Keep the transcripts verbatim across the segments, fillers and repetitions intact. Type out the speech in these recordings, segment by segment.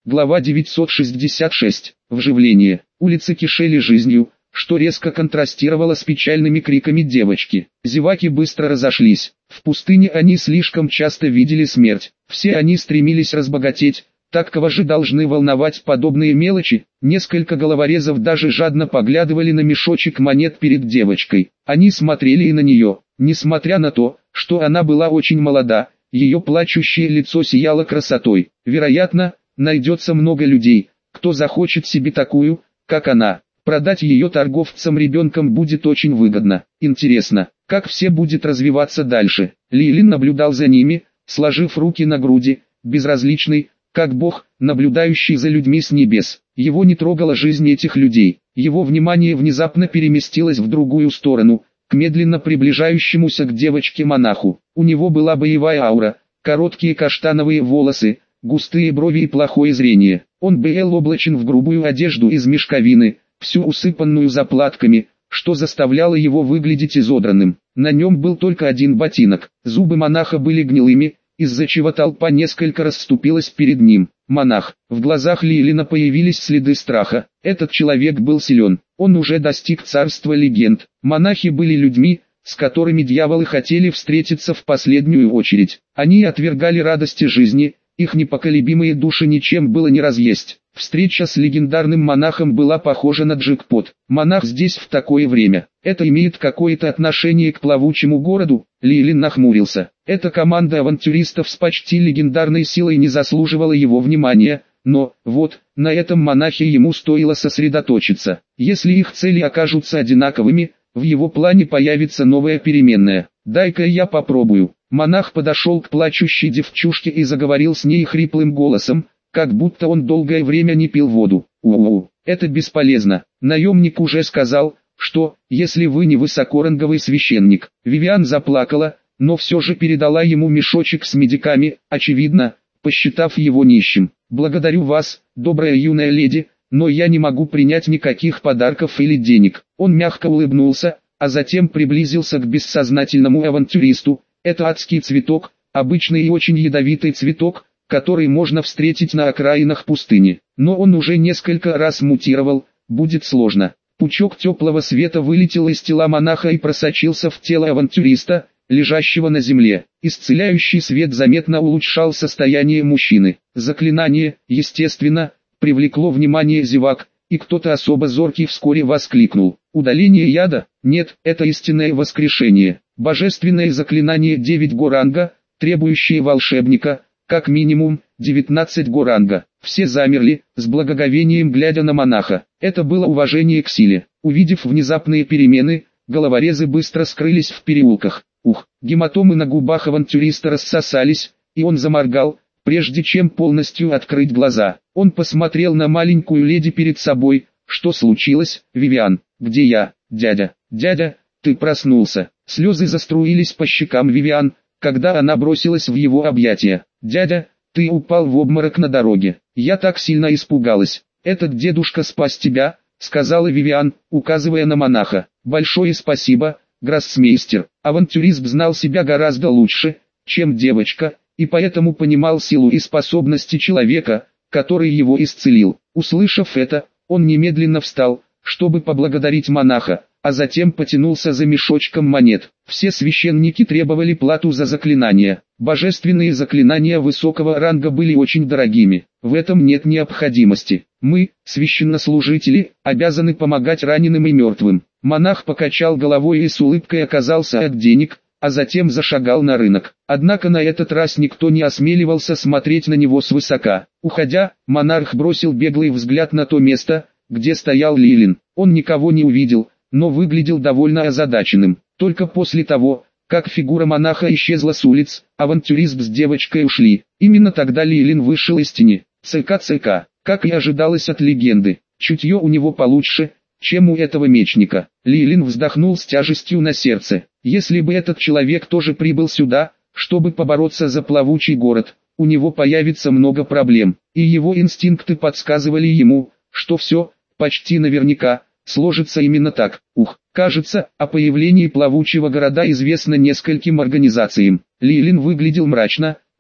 Глава девятьсот шестьдесят шесть. Вживление. Улицы кишели жизнью, что резко контрастировало с печальными криками девочки. Зеваки быстро разошлись. В пустыне они слишком часто видели смерть. Все они стремились разбогатеть. Так кого же должны волновать подобные мелочи? Несколько головорезов даже жадно поглядывали на мешочек монет перед девочкой. Они смотрели и на нее. Несмотря на то, что она была очень молода, ее плачущее лицо сияло красотой. Вероятно, найдется много людей, кто захочет себе такую, как она. Продать ее торговцам ребенком будет очень выгодно. Интересно, как все будет развиваться дальше. Лилин наблюдал за ними, сложив руки на груди, безразличный, как Бог, наблюдающий за людьми с небес. Его не трогала жизнь этих людей. Его внимание внезапно переместилось в другую сторону, к медленно приближающемуся к девочке монаху. У него была боевая аура, короткие каштановые волосы, густые брови и плохое зрение. Он был облачен в грубую одежду из мешковины, всю усыпанную заплатками, что заставляло его выглядеть изодранным. На нем был только один ботинок. Зубы монаха были гнилыми, из-за чего толпа несколько расступилась перед ним. Монах. В глазах Лилина появились следы страха. Этот человек был силен. Он уже достиг царства легенд. Монахи были людьми, с которыми дьяволы хотели встретиться в последнюю очередь. Они отвергали радости жизни, их непоколебимые души ничем было не разъесть. Встреча с легендарным монахом была похожа на джекпот. Монах здесь в такое время. Это имеет какое-то отношение к плавучему городу? Лилин нахмурился. Эта команда авантюристов с почти легендарной силой не заслуживала его внимания, но, вот, на этом монахе ему стоило сосредоточиться. Если их цели окажутся одинаковыми, в его плане появится новая переменная. «Дай-ка я попробую». Монах подошел к плачущей девчушке и заговорил с ней хриплым голосом, как будто он долгое время не пил воду. «У-у-у, это бесполезно. Наемник уже сказал, что, если вы не высокоранговый священник». Вивиан заплакала, но все же передала ему мешочек с медиками, очевидно, посчитав его нищим. «Благодарю вас, добрая юная леди, но я не могу принять никаких подарков или денег». Он мягко улыбнулся, а затем приблизился к бессознательному авантюристу. «Это адский цветок, обычный и очень ядовитый цветок, который можно встретить на окраинах пустыни. Но он уже несколько раз мутировал, будет сложно». Пучок теплого света вылетел из тела монаха и просочился в тело авантюриста, лежащего на земле. Исцеляющий свет заметно улучшал состояние мужчины. Заклинание, естественно, привлекло внимание зевак, и кто-то особо зоркий вскоре воскликнул: «Удаление яда? Нет, это истинное воскрешение. Божественное заклинание девять горанга, требующее волшебника, как минимум, девятнадцать горанга». Все замерли, с благоговением глядя на монаха. Это было уважение к силе. Увидев внезапные перемены, головорезы быстро скрылись в переулках. Ух, гематомы на губах авантюриста рассосались, и он заморгал, прежде чем полностью открыть глаза. Он посмотрел на маленькую леди перед собой. «Что случилось, Вивиан? Где я, дядя? Дядя, ты проснулся». Слезы заструились по щекам Вивиан, когда она бросилась в его объятия. «Дядя, ты упал в обморок на дороге. Я так сильно испугалась. Этот дедушка спас тебя», — сказала Вивиан, указывая на монаха. «Большое спасибо, гроссмейстер». Авантюрист знал себя гораздо лучше, чем девочка, и поэтому понимал силу и способности человека, который его исцелил. Услышав это, он немедленно встал, чтобы поблагодарить монаха, а затем потянулся за мешочком монет. Все священники требовали плату за заклинания. Божественные заклинания высокого ранга были очень дорогими. В этом нет необходимости. Мы, священнослужители, обязаны помогать раненым и мертвым. Монах покачал головой и с улыбкой оказался от денег, а затем зашагал на рынок. Однако на этот раз никто не осмеливался смотреть на него свысока. Уходя, монарх бросил беглый взгляд на то место, где стоял Лилин. Он никого не увидел, но выглядел довольно озадаченным. Только после того, как фигура монаха исчезла с улиц, авантюрист с девочкой ушли. Именно тогда Лилин вышел из тени. ЦК-ЦК, как и ожидалось от легенды, чутье у него получше, чем у этого мечника. Лилин вздохнул с тяжестью на сердце. Если бы этот человек тоже прибыл сюда, чтобы побороться за плавучий город, у него появится много проблем. И его инстинкты подсказывали ему, что все, почти наверняка, сложится именно так. Ух, кажется, о появлении плавучего города известно нескольким организациям. Лилин выглядел мрачно,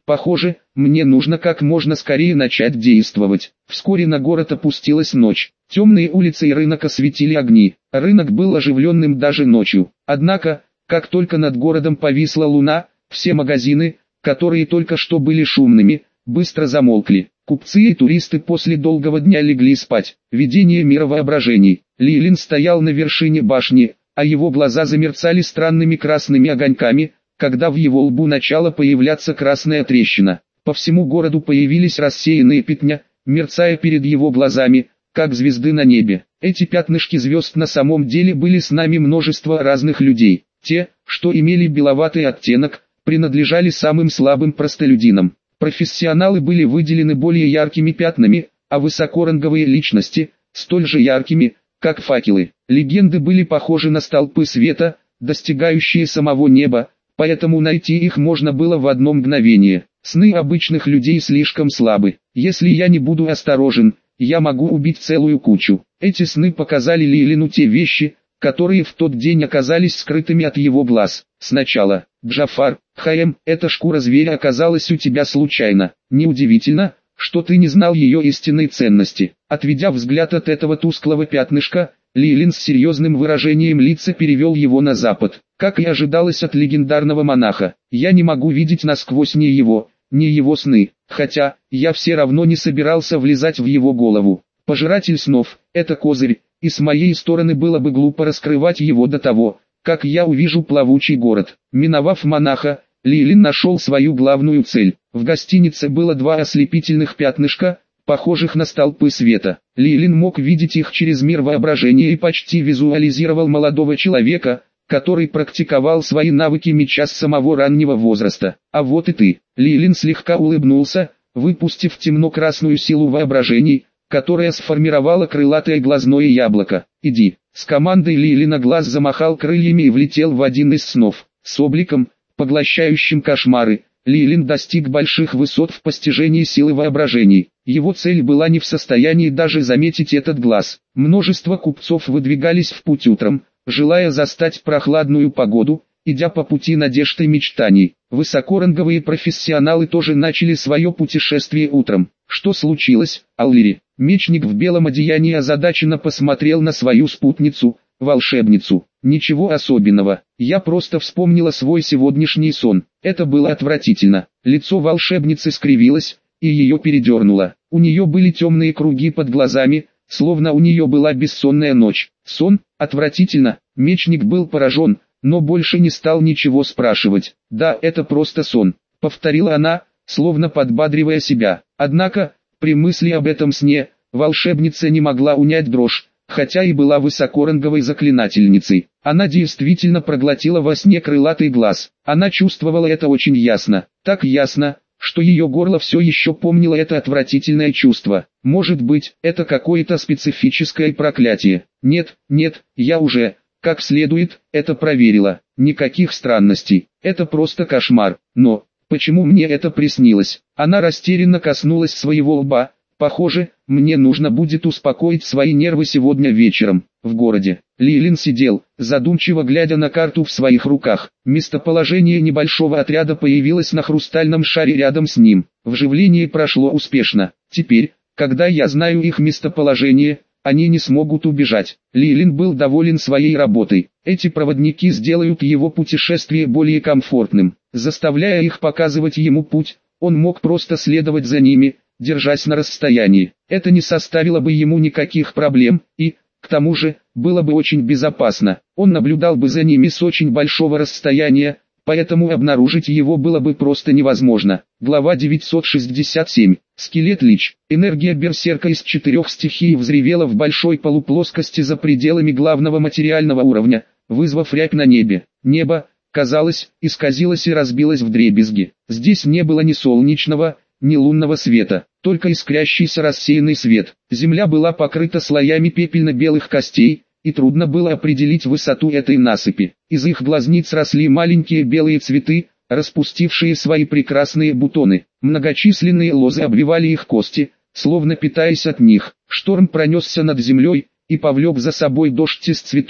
Похоже, мне нужно как можно скорее начать действовать. Вскоре на город опустилась ночь. Темные улицы и рынок осветили огни. Рынок был оживленным даже ночью. Однако, как только над городом повисла луна, все магазины, которые только что были шумными, быстро замолкли. Купцы и туристы после долгого дня легли спать. Видение мира воображений. Лилин стоял на вершине башни, а его глаза замерцали странными красными огоньками, когда в его лбу начала появляться красная трещина. По всему городу появились рассеянные пятна, мерцая перед его глазами, как звезды на небе. Эти пятнышки звезд на самом деле были с нами множество разных людей. Те, что имели беловатый оттенок, принадлежали самым слабым простолюдинам. Профессионалы были выделены более яркими пятнами, а высокоранговые личности – столь же яркими, как факелы. Легенды были похожи на столпы света, достигающие самого неба, поэтому найти их можно было в одно мгновение. Сны обычных людей слишком слабы. Если я не буду осторожен, я могу убить целую кучу. Эти сны показали Лилину те вещи, которые в тот день оказались скрытыми от его глаз. Сначала, Джафар, Хаем, эта шкура зверя оказалась у тебя случайно. Неудивительно, что ты не знал ее истинной ценности. Отведя взгляд от этого тусклого пятнышка, Лилин с серьезным выражением лица перевел его на запад. Как и ожидалось от легендарного монаха, я не могу видеть насквозь ни его, ни его сны, хотя, я все равно не собирался влезать в его голову. Пожиратель снов – это козырь, и с моей стороны было бы глупо раскрывать его до того, как я увижу плавучий город. Миновав монаха, Лилин нашел свою главную цель. В гостинице было два ослепительных пятнышка, похожих на столпы света. Лилин мог видеть их через мир воображения и почти визуализировал молодого человека, который практиковал свои навыки меча с самого раннего возраста. А вот и ты. Лилин слегка улыбнулся, выпустив темно-красную силу воображений, которая сформировала крылатое глазное яблоко. «Иди». С командой Лилина глаз замахал крыльями и влетел в один из снов. С обликом, поглощающим кошмары, Лилин достиг больших высот в постижении силы воображений. Его цель была не в состоянии даже заметить этот глаз. Множество купцов выдвигались в путь утром, желая застать прохладную погоду, идя по пути надежд и мечтаний. Высокоранговые профессионалы тоже начали свое путешествие утром. Что случилось, Аллири? Мечник в белом одеянии озадаченно посмотрел на свою спутницу, волшебницу. Ничего особенного, я просто вспомнила свой сегодняшний сон. Это было отвратительно. Лицо волшебницы скривилось, и ее передернуло. У нее были темные круги под глазами, словно у нее была бессонная ночь. Сон? Отвратительно. Мечник был поражен, но больше не стал ничего спрашивать. Да, это просто сон, повторила она, словно подбадривая себя. Однако, при мысли об этом сне, волшебница не могла унять дрожь, хотя и была высокоранговой заклинательницей. Она действительно проглотила во сне крылатый глаз. Она чувствовала это очень ясно, так ясно, что ее горло все еще помнило это отвратительное чувство. Может быть, это какое-то специфическое проклятие. Нет, нет, я уже, как следует, это проверила. Никаких странностей. Это просто кошмар. Но, почему мне это приснилось? Она растерянно коснулась своего лба. Похоже, мне нужно будет успокоить свои нервы сегодня вечером. В городе. Лилин сидел, задумчиво глядя на карту в своих руках. Местоположение небольшого отряда появилось на хрустальном шаре рядом с ним. Вживление прошло успешно. Теперь, когда я знаю их местоположение, они не смогут убежать. Лилин был доволен своей работой. Эти проводники сделают его путешествие более комфортным. Заставляя их показывать ему путь, он мог просто следовать за ними, держась на расстоянии. Это не составило бы ему никаких проблем, и, к тому же, было бы очень безопасно. Он наблюдал бы за ними с очень большого расстояния, поэтому обнаружить его было бы просто невозможно. Глава девятьсот шестьдесят семь. Скелет Лич. Энергия берсерка из четырех стихий взревела в большой полуплоскости за пределами главного материального уровня, вызвав рябь на небе. Небо, казалось, исказилось и разбилось вдребезги. Здесь не было ни солнечного, ни лунного света, только искрящийся рассеянный свет. Земля была покрыта слоями пепельно-белых костей, и трудно было определить высоту этой насыпи. Из их глазниц росли маленькие белые цветы, распустившие свои прекрасные бутоны. Многочисленные лозы обвивали их кости, словно питаясь от них. Шторм пронесся над землей, и повлек за собой дождь из цветов,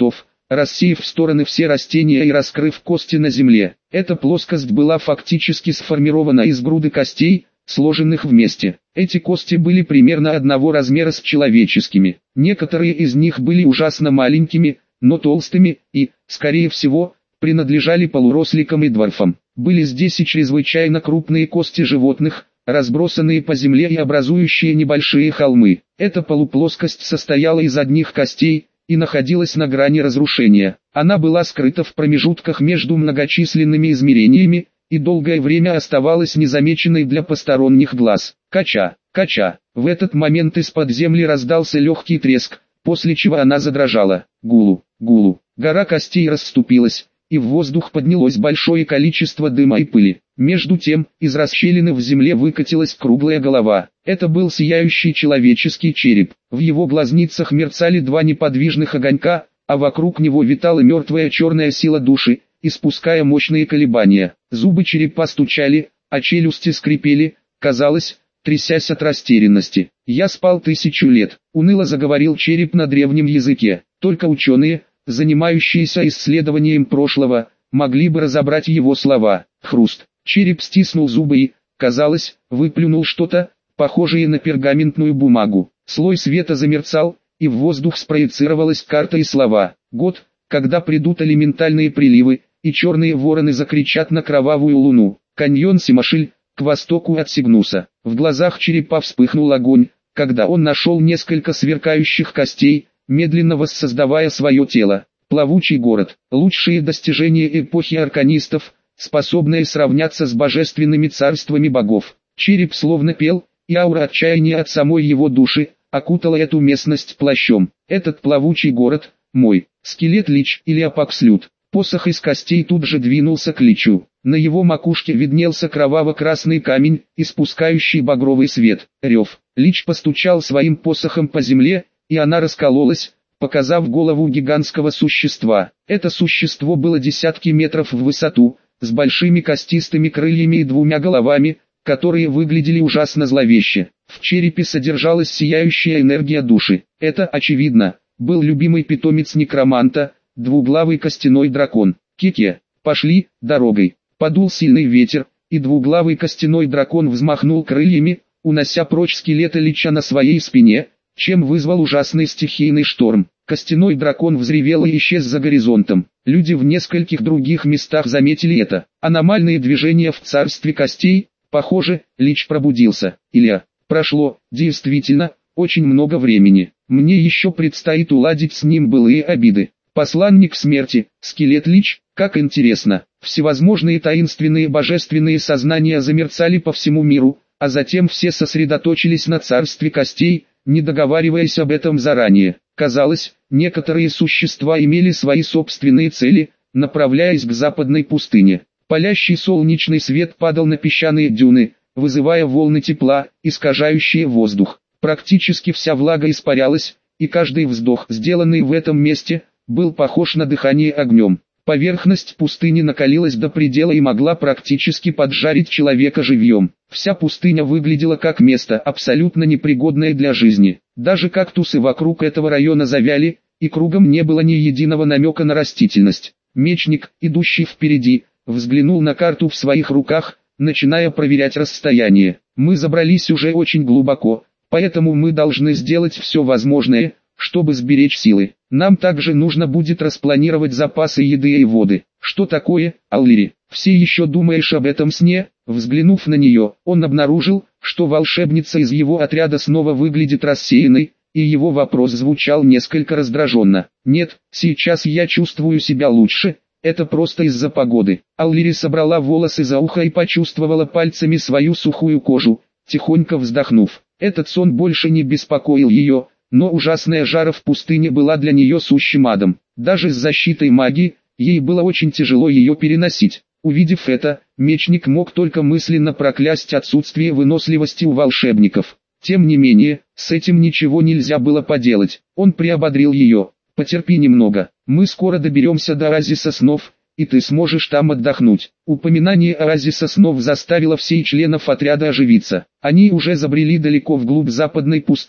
рассеяв в стороны все растения и раскрыв кости на земле. Эта плоскость была фактически сформирована из груды костей, сложенных вместе. Эти кости были примерно одного размера с человеческими. Некоторые из них были ужасно маленькими, но толстыми, и, скорее всего, принадлежали полуросликам и дворфам. Были здесь и чрезвычайно крупные кости животных, разбросанные по земле и образующие небольшие холмы. Эта полуплоскость состояла из одних костей и находилась на грани разрушения. Она была скрыта в промежутках между многочисленными измерениями, и долгое время оставалась незамеченной для посторонних глаз. Кача, кача. В этот момент из-под земли раздался легкий треск, после чего она задрожала. Гулу, гулу. Гора костей расступилась, и в воздух поднялось большое количество дыма и пыли. Между тем, из расщелины в земле выкатилась круглая голова. Это был сияющий человеческий череп. В его глазницах мерцали два неподвижных огонька, а вокруг него витала мертвая черная сила души, испуская мощные колебания. Зубы черепа стучали, а челюсти скрипели, казалось, трясясь от растерянности. «Я спал тысячу лет», — уныло заговорил череп на древнем языке. Только ученые, занимающиеся исследованием прошлого, могли бы разобрать его слова. Хруст. Череп стиснул зубы и, казалось, выплюнул что-то, похожее на пергаментную бумагу. Слой света замерцал, и в воздух спроецировалась карта и слова. Год, когда придут элементальные приливы, и черные вороны закричат на кровавую луну. Каньон Симашиль, к востоку от Сигнуса. В глазах черепа вспыхнул огонь, когда он нашел несколько сверкающих костей, медленно воссоздавая свое тело. Плавучий город. Лучшие достижения эпохи арканистов, способные сравняться с божественными царствами богов. Череп словно пел, и аура отчаяния от самой его души окутала эту местность плащом. Этот плавучий город — мой. Скелет Лич или Апакслют. Посох из костей тут же двинулся к Личу. На его макушке виднелся кроваво-красный камень, испускающий багровый свет. Рев. Лич постучал своим посохом по земле, и она раскололась, показав голову гигантского существа. Это существо было десятки метров в высоту, с большими костистыми крыльями и двумя головами, которые выглядели ужасно зловеще. В черепе содержалась сияющая энергия души. Это, очевидно, был любимый питомец некроманта, двуглавый костяной дракон. Кеке, пошли, дорогой. Подул сильный ветер, и двуглавый костяной дракон взмахнул крыльями, унося прочь скелета Лича на своей спине, чем вызвал ужасный стихийный шторм. Костяной дракон взревел и исчез за горизонтом. Люди в нескольких других местах заметили это. Аномальные движения в царстве костей, похоже, Лич пробудился. Илья, прошло, действительно, очень много времени. Мне еще предстоит уладить с ним былые обиды. Посланник смерти, скелет Лич, как интересно. Всевозможные таинственные божественные сознания замерцали по всему миру, а затем все сосредоточились на царстве костей, не договариваясь об этом заранее. Казалось, некоторые существа имели свои собственные цели, направляясь к западной пустыне. Палящий солнечный свет падал на песчаные дюны, вызывая волны тепла, искажающие воздух. Практически вся влага испарялась, и каждый вздох, сделанный в этом месте, был похож на дыхание огнем. Поверхность пустыни накалилась до предела и могла практически поджарить человека живьем. Вся пустыня выглядела как место, абсолютно непригодное для жизни. Даже кактусы вокруг этого района завяли, и кругом не было ни единого намека на растительность. Мечник, идущий впереди, взглянул на карту в своих руках, начиная проверять расстояние. Мы забрались уже очень глубоко, поэтому мы должны сделать все возможное, чтобы сберечь силы. Нам также нужно будет распланировать запасы еды и воды. Что такое, Аллири? Все еще думаешь об этом сне? Взглянув на нее, он обнаружил, что волшебница из его отряда снова выглядит рассеянной, и его вопрос звучал несколько раздраженно. Нет, сейчас я чувствую себя лучше, это просто из-за погоды. Аллири собрала волосы за ухо и почувствовала пальцами свою сухую кожу, тихонько вздохнув. Этот сон больше не беспокоил ее, но ужасная жара в пустыне была для нее сущим адом. Даже с защитой магии, ей было очень тяжело ее переносить. Увидев это, мечник мог только мысленно проклясть отсутствие выносливости у волшебников. Тем не менее, с этим ничего нельзя было поделать. Он приободрил ее. «Потерпи немного, мы скоро доберемся до оазиса снов, и ты сможешь там отдохнуть». Упоминание оазиса снов заставило всех членов отряда оживиться. Они уже забрели далеко вглубь западной пустыни,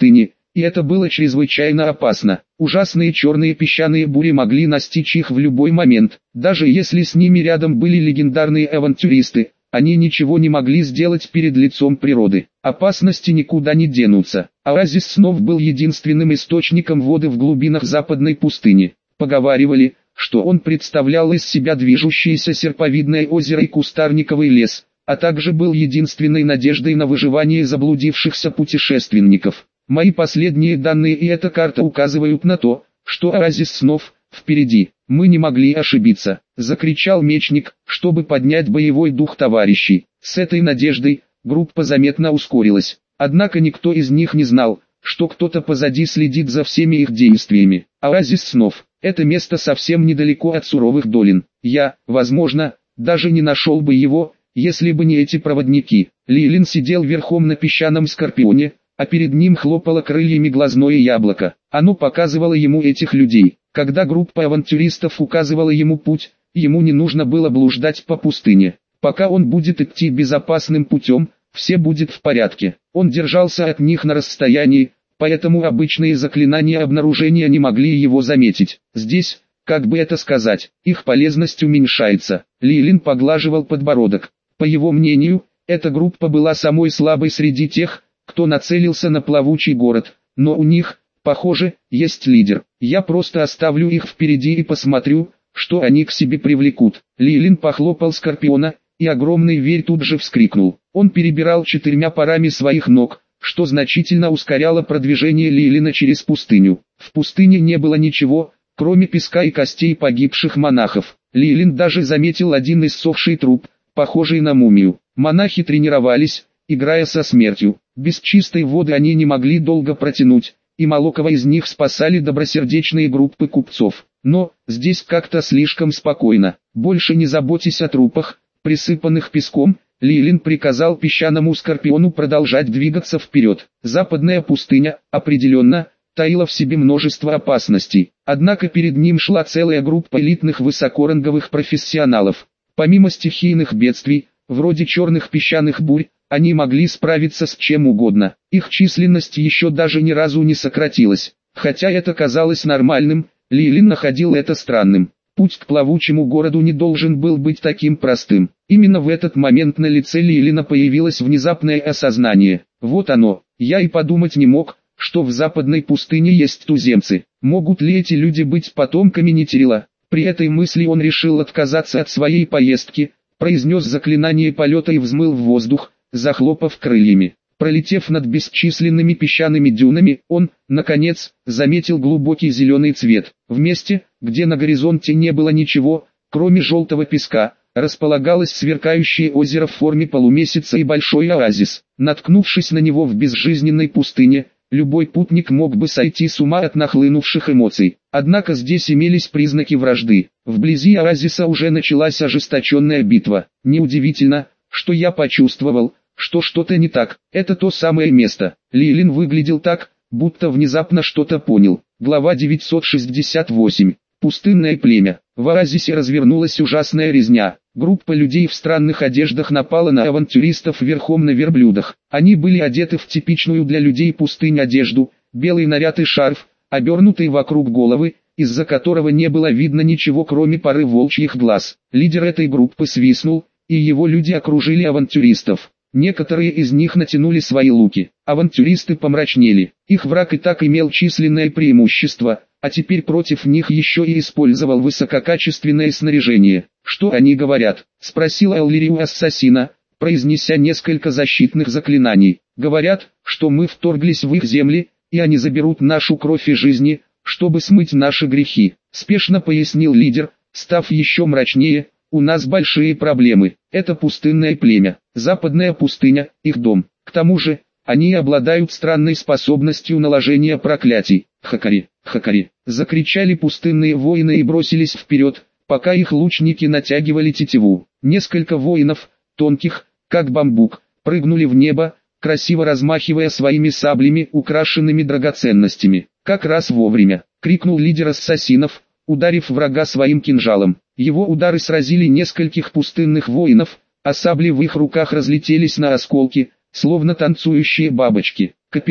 и это было чрезвычайно опасно. Ужасные черные песчаные бури могли настичь их в любой момент. Даже если с ними рядом были легендарные авантюристы, они ничего не могли сделать перед лицом природы. Опасности никуда не денутся. Оазис снов был единственным источником воды в глубинах западной пустыни. Поговаривали, что он представлял из себя движущееся серповидное озеро и кустарниковый лес, а также был единственной надеждой на выживание заблудившихся путешественников. Мои последние данные и эта карта указывают на то, что оазис снов впереди. Мы не могли ошибиться, закричал мечник, чтобы поднять боевой дух товарищей. С этой надеждой группа заметно ускорилась. Однако никто из них не знал, что кто-то позади следит за всеми их действиями. Оазис снов – это место совсем недалеко от суровых долин. Я, возможно, даже не нашел бы его, если бы не эти проводники. Лилин сидел верхом на песчаном скорпионе, а перед ним хлопало крыльями глазное яблоко. Оно показывало ему этих людей. Когда группа авантюристов указывала ему путь, ему не нужно было блуждать по пустыне. Пока он будет идти безопасным путем, все будет в порядке. Он держался от них на расстоянии, поэтому обычные заклинания обнаружения не могли его заметить. Здесь, как бы это сказать, их полезность уменьшается. Лилин поглаживал подбородок. По его мнению, эта группа была самой слабой среди тех, кто нацелился на плавучий город, но у них, похоже, есть лидер. Я просто оставлю их впереди и посмотрю, что они к себе привлекут. Лилин похлопал Скорпиона, и огромный зверь тут же вскрикнул. Он перебирал четырьмя парами своих ног, что значительно ускоряло продвижение Лилина через пустыню. В пустыне не было ничего, кроме песка и костей погибших монахов. Лилин даже заметил один иссохший труп, похожий на мумию. Монахи тренировались, играя со смертью. Без чистой воды они не могли долго протянуть, и малокого из них спасали добросердечные группы купцов. Но, здесь как-то слишком спокойно. Больше не заботьтесь о трупах, присыпанных песком. Лилин приказал песчаному скорпиону продолжать двигаться вперед. Западная пустыня, определенно, таила в себе множество опасностей. Однако перед ним шла целая группа элитных высокоранговых профессионалов. Помимо стихийных бедствий, вроде черных песчаных бурь, они могли справиться с чем угодно. Их численность еще даже ни разу не сократилась. Хотя это казалось нормальным, Лилин находил это странным. Путь к плавучему городу не должен был быть таким простым. Именно в этот момент на лице Лилина появилось внезапное осознание. Вот оно, я и подумать не мог, что в западной пустыне есть туземцы. Могут ли эти люди быть потомками Нитерила? При этой мысли он решил отказаться от своей поездки, произнес заклинание полета и взмыл в воздух, захлопав крыльями. Пролетев над бесчисленными песчаными дюнами, он, наконец, заметил глубокий зеленый цвет. В месте, где на горизонте не было ничего, кроме желтого песка, располагалось сверкающее озеро в форме полумесяца и большой оазис. Наткнувшись на него в безжизненной пустыне, любой путник мог бы сойти с ума от нахлынувших эмоций. Однако здесь имелись признаки вражды. Вблизи оазиса уже началась ожесточенная битва. Неудивительно, что я почувствовал, что что-то не так. Это то самое место. Лилин выглядел так, будто внезапно что-то понял. Глава девятьсот шестьдесят восемь. Пустынное племя. В оазисе развернулась ужасная резня. Группа людей в странных одеждах напала на авантюристов верхом на верблюдах. Они были одеты в типичную для людей пустынь одежду, белый наряд и шарф, обернутый вокруг головы, из-за которого не было видно ничего кроме пары волчьих глаз. Лидер этой группы свистнул, и его люди окружили авантюристов. Некоторые из них натянули свои луки. Авантюристы помрачнели. Их враг и так имел численное преимущество, а теперь против них еще и использовал высококачественное снаряжение. «Что они говорят?» — спросил Эллири у ассасина, произнеся несколько защитных заклинаний. «Говорят, что мы вторглись в их земли, и они заберут нашу кровь и жизни, чтобы смыть наши грехи», — спешно пояснил лидер, став еще мрачнее. «У нас большие проблемы. Это пустынное племя, западная пустыня, их дом. К тому же, они обладают странной способностью наложения проклятий». «Хакари, хакари!» — закричали пустынные воины и бросились вперед, пока их лучники натягивали тетиву. Несколько воинов, тонких, как бамбук, прыгнули в небо, красиво размахивая своими саблями, украшенными драгоценностями. «Как раз вовремя!» — крикнул лидер ассасинов, ударив врага своим кинжалом. Его удары сразили нескольких пустынных воинов, а сабли в их руках разлетелись на осколки, словно танцующие бабочки. «Капитан,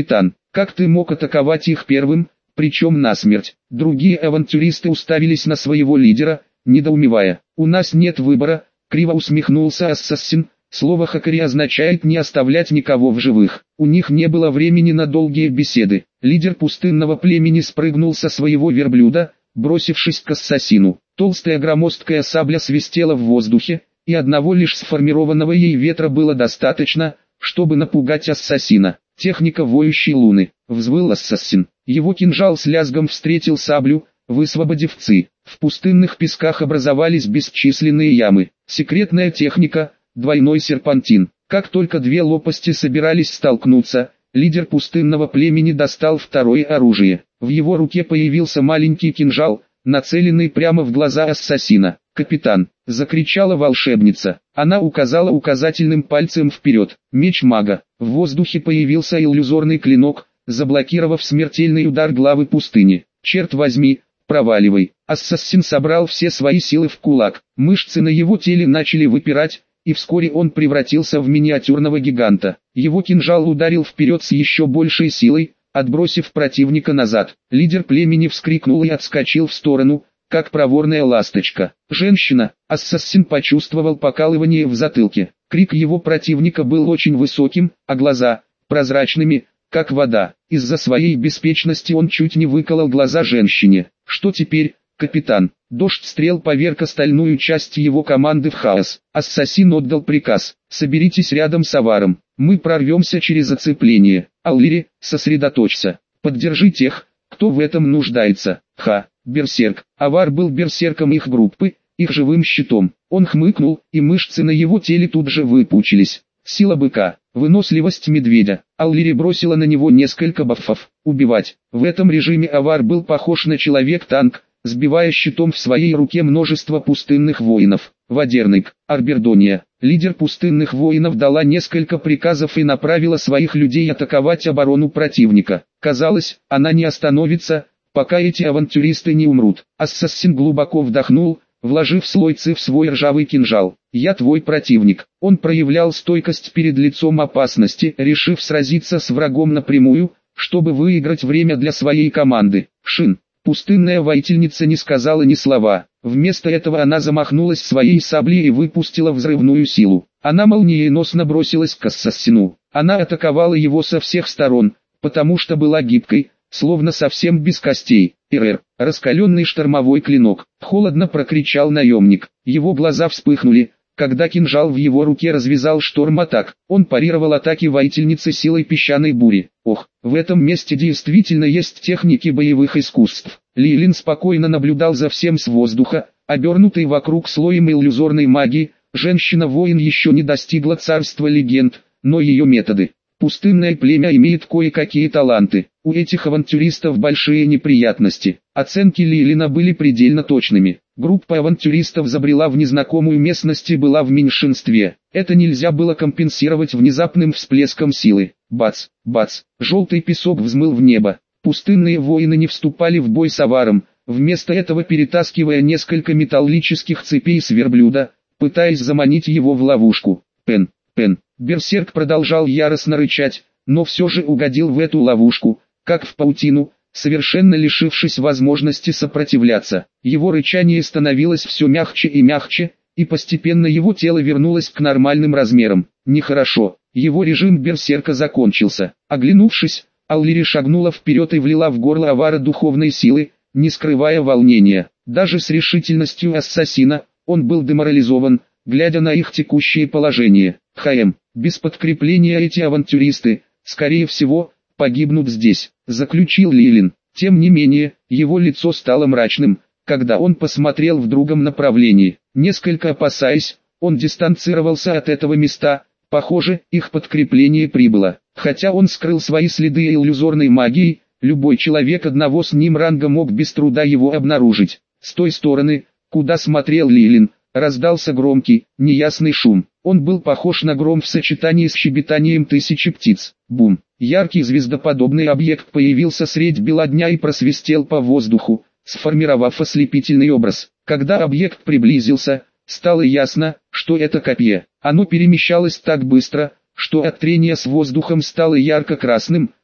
Как ты мог атаковать их первым, причем насмерть? Другие авантюристы уставились на своего лидера, недоумевая. «У нас нет выбора», — криво усмехнулся ассасин. Слово «хакари» означает «не оставлять никого в живых». У них не было времени на долгие беседы. Лидер пустынного племени спрыгнул со своего верблюда, бросившись к ассасину. Толстая громоздкая сабля свистела в воздухе, и одного лишь сформированного ей ветра было достаточно, чтобы напугать ассасина. «Техника воющей луны», — взвыл ассасин. Его кинжал с лязгом встретил саблю, высвободив ци. В пустынных песках образовались бесчисленные ямы. Секретная техника — двойной серпантин. Как только две лопасти собирались столкнуться, лидер пустынного племени достал второе оружие. В его руке появился маленький кинжал, нацеленный прямо в глаза ассасина. «Капитан!» — закричала волшебница. Она указала указательным пальцем вперед. Меч мага. В воздухе появился иллюзорный клинок, заблокировав смертельный удар главы пустыни. «Черт возьми, проваливай!» Ассасин собрал все свои силы в кулак. Мышцы на его теле начали выпирать, и вскоре он превратился в миниатюрного гиганта. Его кинжал ударил вперед с еще большей силой, отбросив противника назад. Лидер племени вскрикнул и отскочил в сторону, как проворная ласточка. «Женщина!» Ассасин почувствовал покалывание в затылке. Крик его противника был очень высоким, а глаза — прозрачными, как вода. Из-за своей беспечности он чуть не выколол глаза женщине. «Что теперь, капитан?» Дождь стрел поверг остальную часть его команды в хаос. Ассасин отдал приказ: «Соберитесь рядом с Аваром. Мы прорвемся через оцепление. Аллири, сосредоточься. Поддержи тех, кто в этом нуждается». Ха, берсерк. Авар был берсерком их группы, их живым щитом. Он хмыкнул, и мышцы на его теле тут же выпучились. Сила быка, выносливость медведя. Аллири бросила на него несколько бафов. Убивать. В этом режиме Авар был похож на человек-танк, сбивая щитом в своей руке множество пустынных воинов. Вадерник, Арбердония, лидер пустынных воинов, дала несколько приказов и направила своих людей атаковать оборону противника. Казалось, она не остановится, пока эти авантюристы не умрут. Ассасин глубоко вдохнул, вложив слой ци в свой ржавый кинжал. «Я твой противник». Он проявлял стойкость перед лицом опасности, решив сразиться с врагом напрямую, чтобы выиграть время для своей команды. Шин. Пустынная воительница не сказала ни слова. Вместо этого она замахнулась своей саблей и выпустила взрывную силу. Она молниеносно бросилась к ассасину. Она атаковала его со всех сторон, потому что была гибкой, словно совсем без костей. «Ирэр, раскаленный штормовой клинок!» — холодно прокричал наемник. Его глаза вспыхнули, когда кинжал в его руке развязал шторм атак. Он парировал атаки воительницы силой песчаной бури. Ох, в этом месте действительно есть техники боевых искусств. Лилин спокойно наблюдал за всем с воздуха, обернутый вокруг слоем иллюзорной магии. Женщина-воин еще не достигла царства легенд, но ее методы. Пустынное племя имеет кое-какие таланты. У этих авантюристов большие неприятности. Оценки Лилина были предельно точными. Группа авантюристов забрела в незнакомую местность и была в меньшинстве. Это нельзя было компенсировать внезапным всплеском силы. Бац, бац, желтый песок взмыл в небо. Пустынные воины не вступали в бой с Аваром, вместо этого перетаскивая несколько металлических цепей с верблюда, пытаясь заманить его в ловушку. Пен, пен. Берсерк продолжал яростно рычать, но все же угодил в эту ловушку, как в паутину, совершенно лишившись возможности сопротивляться. Его рычание становилось все мягче и мягче, и постепенно его тело вернулось к нормальным размерам. Нехорошо, его режим берсерка закончился. Оглянувшись, Аллири шагнула вперед и влила в горло Авара духовной силы, не скрывая волнения. Даже с решительностью ассасина, он был деморализован, глядя на их текущее положение. «ХМ, без подкрепления эти авантюристы, скорее всего, погибнут здесь», — заключил Лилин. Тем не менее, его лицо стало мрачным, когда он посмотрел в другом направлении. Несколько опасаясь, он дистанцировался от этого места. Похоже, их подкрепление прибыло. Хотя он скрыл свои следы иллюзорной магией, любой человек одного с ним ранга мог без труда его обнаружить. С той стороны, куда смотрел Лилин, раздался громкий, неясный шум. Он был похож на гром в сочетании с щебетанием тысячи птиц. Бум! Яркий звездоподобный объект появился средь бела дня и просвистел по воздуху, сформировав ослепительный образ. Когда объект приблизился, стало ясно, что это копье. Оно перемещалось так быстро, что от трения с воздухом стало ярко-красным,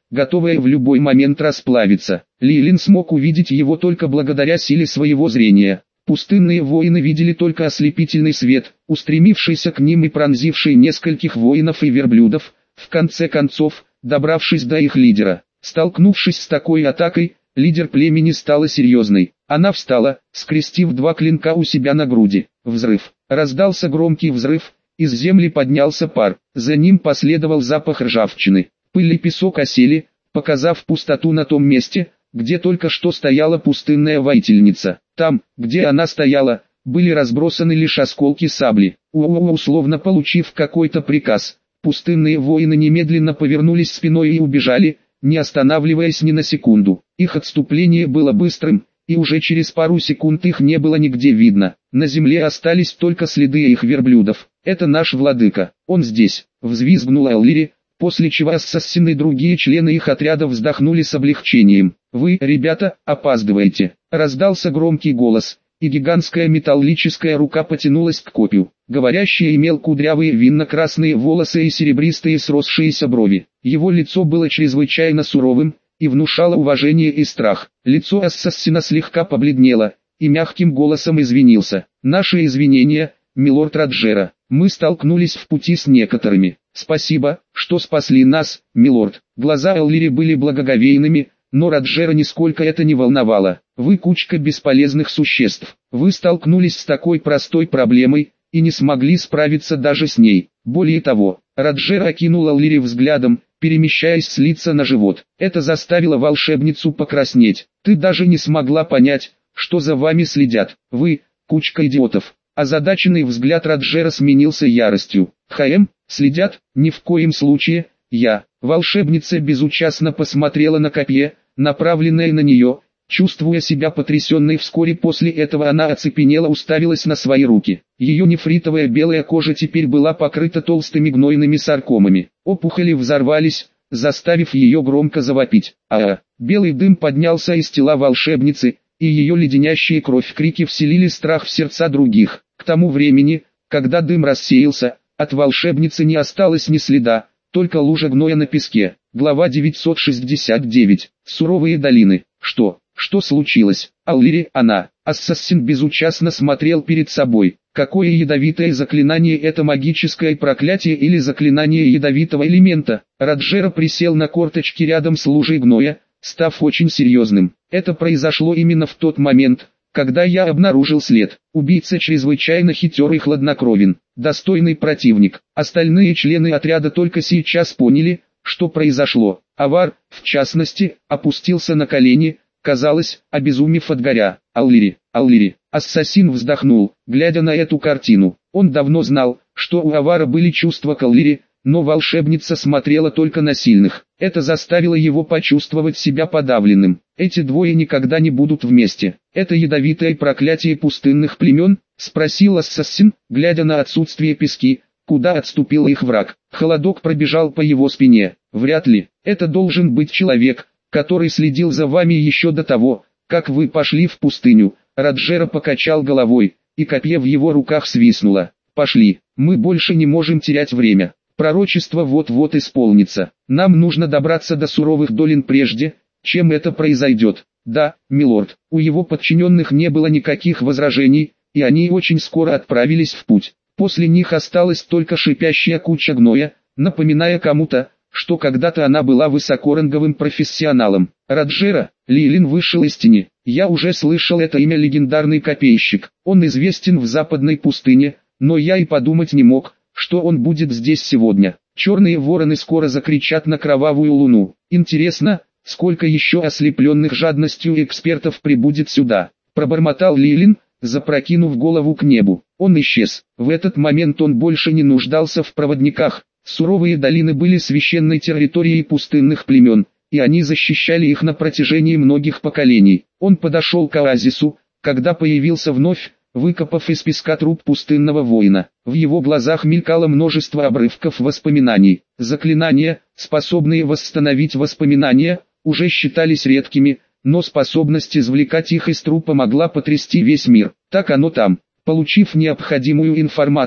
готовое в любой момент расплавиться. Лилин смог увидеть его только благодаря силе своего зрения. Пустынные воины видели только ослепительный свет, устремившийся к ним и пронзивший нескольких воинов и верблюдов, в конце концов, добравшись до их лидера. Столкнувшись с такой атакой, лидер племени стала серьезной. Она встала, скрестив два клинка у себя на груди. Взрыв. Раздался громкий взрыв, из земли поднялся пар, за ним последовал запах ржавчины. Пыль и песок осели, показав пустоту на том месте, где только что стояла пустынная воительница. Там, где она стояла, были разбросаны лишь осколки сабли. Уоу, условно получив какой-то приказ, пустынные воины немедленно повернулись спиной и убежали, не останавливаясь ни на секунду. Их отступление было быстрым, и уже через пару секунд их не было нигде видно. На земле остались только следы их верблюдов. «Это наш владыка, он здесь», — взвизгнула Аллири, после чего ассасины и другие члены их отряда вздохнули с облегчением. «Вы, ребята, опаздываете», — раздался громкий голос, и гигантская металлическая рука потянулась к копью. Говорящий имел кудрявые винно-красные волосы и серебристые сросшиеся брови. Его лицо было чрезвычайно суровым и внушало уважение и страх. Лицо ассасина слегка побледнело, и мягким голосом извинился. «Наши извинения, милорд Раджера, мы столкнулись в пути с некоторыми. Спасибо, что спасли нас, милорд». Глаза Аллири были благоговейными, но Раджера нисколько это не волновало. «Вы кучка бесполезных существ. Вы столкнулись с такой простой проблемой и не смогли справиться даже с ней. Более того», Раджера окинул Аллири взглядом, перемещаясь с лица на живот. Это заставило волшебницу покраснеть. «Ты даже не смогла понять, что за вами следят. Вы, кучка идиотов». Озадаченный взгляд Раджера сменился яростью. «Хаэм, следят? Ни в коем случае, я». Волшебница безучастно посмотрела на копье, направленное на нее, чувствуя себя потрясенной. Вскоре после этого она оцепенела, уставилась на свои руки. Ее нефритовая белая кожа теперь была покрыта толстыми гнойными саркомами. Опухоли взорвались, заставив ее громко завопить. А-а! Белый дым поднялся из тела волшебницы, и ее леденящие кровь крики вселили страх в сердца других. К тому времени, когда дым рассеялся, от волшебницы не осталось ни следа, только лужа гноя на песке. Глава девятьсот шестьдесят девять. Суровые долины. Что? Что случилось? Аллири, она. Ассасин безучастно смотрел перед собой. Какое ядовитое заклинание это, магическое проклятие или заклинание ядовитого элемента? Раджера присел на корточки рядом с лужей гноя, став очень серьезным. Это произошло именно в тот момент, когда я обнаружил след. Убийца чрезвычайно хитер и хладнокровен, достойный противник. Остальные члены отряда только сейчас поняли, что произошло. Авар, в частности, опустился на колени, казалось, обезумев от горя. «Аллири, Аллири». Ассасин вздохнул, глядя на эту картину. Он давно знал, что у Авара были чувства к Аллири, но волшебница смотрела только на сильных. Это заставило его почувствовать себя подавленным. Эти двое никогда не будут вместе. «Это ядовитое проклятие пустынных племен?» — спросил ассасин, глядя на отсутствие пески, куда отступил их враг. Холодок пробежал по его спине. «Вряд ли. Это должен быть человек, который следил за вами еще до того, как вы пошли в пустыню». Раджера покачал головой, и копье в его руках свистнуло. «Пошли, мы больше не можем терять время. Пророчество вот-вот исполнится. Нам нужно добраться до суровых долин прежде, чем это произойдет». «Да, милорд». У его подчиненных не было никаких возражений, и они очень скоро отправились в путь. После них осталась только шипящая куча гноя, напоминая кому-то, что когда-то она была высокоранговым профессионалом. Раджера, Лилин вышел из тени. Я уже слышал это имя, легендарный копейщик. Он известен в западной пустыне, но я и подумать не мог, что он будет здесь сегодня. Черные вороны скоро закричат на кровавую луну. Интересно, сколько еще ослепленных жадностью экспертов прибудет сюда? Пробормотал Лилин, запрокинув голову к небу. Он исчез. В этот момент он больше не нуждался в проводниках. Суровые долины были священной территорией пустынных племен, и они защищали их на протяжении многих поколений. Он подошел к оазису, когда появился вновь, выкопав из песка труп пустынного воина. В его глазах мелькало множество обрывков воспоминаний. Заклинания, способные восстановить воспоминания, уже считались редкими, но способность извлекать их из трупа могла потрясти весь мир. Так оно там. Получив необходимую информацию,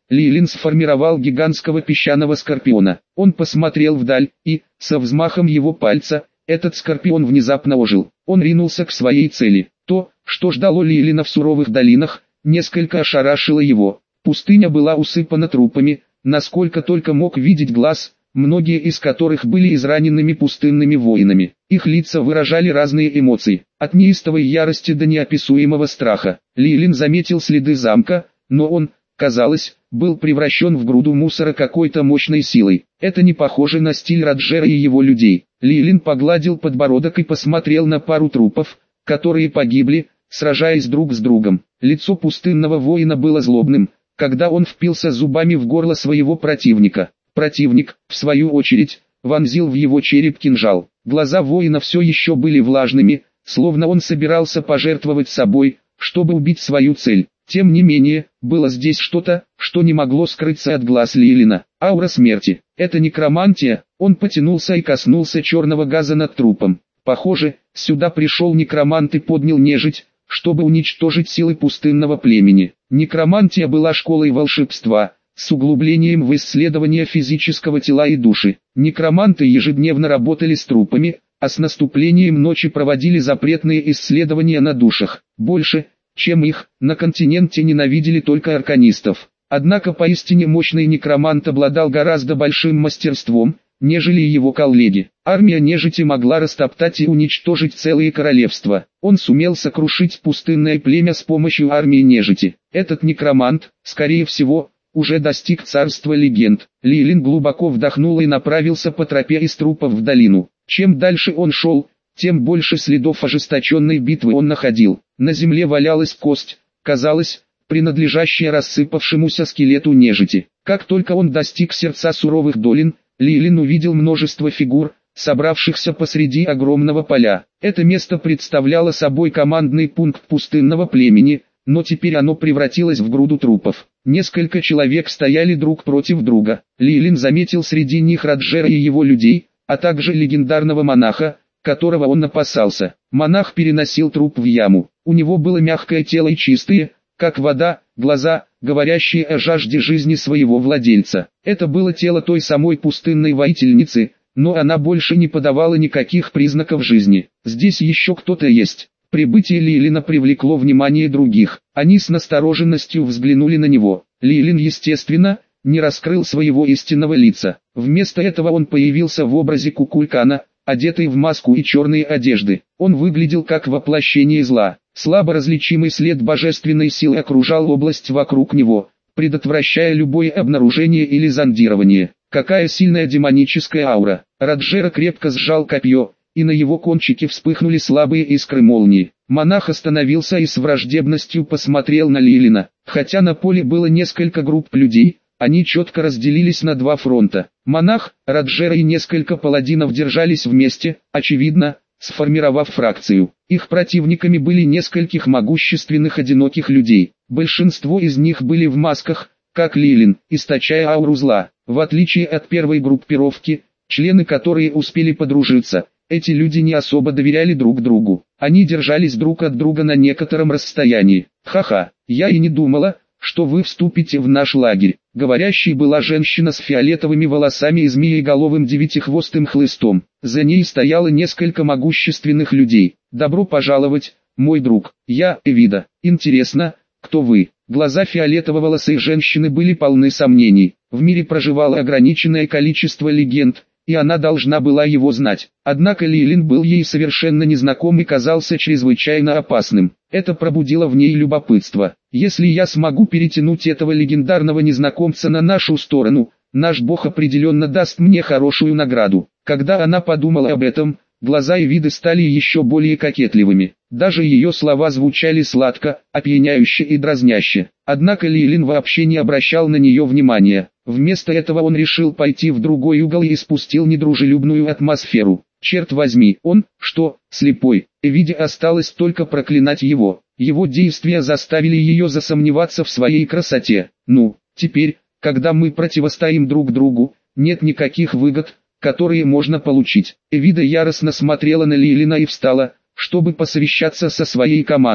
Лилин сформировал гигантского песчаного скорпиона. Он посмотрел вдаль, и, со взмахом его пальца, этот скорпион внезапно ожил. Он ринулся к своей цели. То, что ждало Лилина в суровых долинах, несколько ошарашило его. Пустыня была усыпана трупами, насколько только мог видеть глаз, многие из которых были израненными пустынными воинами. Их лица выражали разные эмоции, от неистовой ярости до неописуемого страха. Лилин заметил следы замка, но он, казалось, был превращен в груду мусора какой-то мощной силой. Это не похоже на стиль Раджера и его людей. Лилин погладил подбородок и посмотрел на пару трупов, которые погибли, сражаясь друг с другом. Лицо пустынного воина было злобным, когда он впился зубами в горло своего противника. Противник, в свою очередь, вонзил в его череп кинжал. Глаза воина все еще были влажными, словно он собирался пожертвовать собой, чтобы убить свою цель. Тем не менее, было здесь что-то, что не могло скрыться от глаз Лилина. Аура смерти. Это некромантия. Он потянулся и коснулся черного газа над трупом. Похоже, сюда пришел некромант и поднял нежить, чтобы уничтожить силы пустынного племени. Некромантия была школой волшебства, с углублением в исследование физического тела и души. Некроманты ежедневно работали с трупами, а с наступлением ночи проводили запретные исследования на душах. Больше, чем их, на континенте ненавидели только арканистов. Однако поистине мощный некромант обладал гораздо большим мастерством, нежели его коллеги. Армия нежити могла растоптать и уничтожить целые королевства. Он сумел сокрушить пустынное племя с помощью армии нежити. Этот некромант, скорее всего, уже достиг царства легенд. Лилин глубоко вдохнул и направился по тропе из трупов в долину. Чем дальше он шел, тем больше следов ожесточенной битвы он находил. На земле валялась кость, казалось, принадлежащая рассыпавшемуся скелету нежити. Как только он достиг сердца суровых долин, Лилин увидел множество фигур, собравшихся посреди огромного поля. Это место представляло собой командный пункт пустынного племени, но теперь оно превратилось в груду трупов. Несколько человек стояли друг против друга. Лилин заметил среди них Раджера и его людей, а также легендарного монаха, которого он опасался. Монах переносил труп в яму. У него было мягкое тело и чистые, как вода, глаза, говорящие о жажде жизни своего владельца. Это было тело той самой пустынной воительницы, но она больше не подавала никаких признаков жизни. Здесь еще кто-то есть. Прибытие Лилина привлекло внимание других. Они с настороженностью взглянули на него. Лилин, естественно, не раскрыл своего истинного лица. Вместо этого он появился в образе Кукулькана, одетый в маску и черные одежды. Он выглядел как воплощение зла. Слабо различимый след божественной силы окружал область вокруг него, предотвращая любое обнаружение или зондирование. Какая сильная демоническая аура! Раджера крепко сжал копье, и на его кончике вспыхнули слабые искры молнии. Монах остановился и с враждебностью посмотрел на Лилина. Хотя на поле было несколько групп людей, они четко разделились на два фронта. Монах, Раджера и несколько паладинов держались вместе, очевидно, сформировав фракцию. Их противниками были нескольких могущественных одиноких людей. Большинство из них были в масках, как Лилин, источая ауру зла. В отличие от первой группировки, члены которой успели подружиться, эти люди не особо доверяли друг другу. Они держались друг от друга на некотором расстоянии. «Ха-ха, я и не думала, что вы вступите в наш лагерь». Говорящей была женщина с фиолетовыми волосами и змееголовым девятихвостым хлыстом. За ней стояло несколько могущественных людей. «Добро пожаловать, мой друг, я Эвида. Интересно, кто вы?» Глаза фиолетово-волосой женщины были полны сомнений. В мире проживало ограниченное количество легенд, и она должна была его знать. Однако Лилин был ей совершенно незнаком и казался чрезвычайно опасным. Это пробудило в ней любопытство. «Если я смогу перетянуть этого легендарного незнакомца на нашу сторону, наш бог определенно даст мне хорошую награду». Когда она подумала об этом, глаза Эвиды стали еще более кокетливыми. Даже ее слова звучали сладко, опьяняюще и дразняще. Однако Лилин вообще не обращал на нее внимания. Вместо этого он решил пойти в другой угол и испустил недружелюбную атмосферу. Черт возьми, он, что, слепой? Эвиде осталось только проклинать его. Его действия заставили ее засомневаться в своей красоте. Ну, теперь, когда мы противостоим друг другу, нет никаких выгод, которые можно получить. Эвида яростно смотрела на Лилина и встала, чтобы посовещаться со своей командой.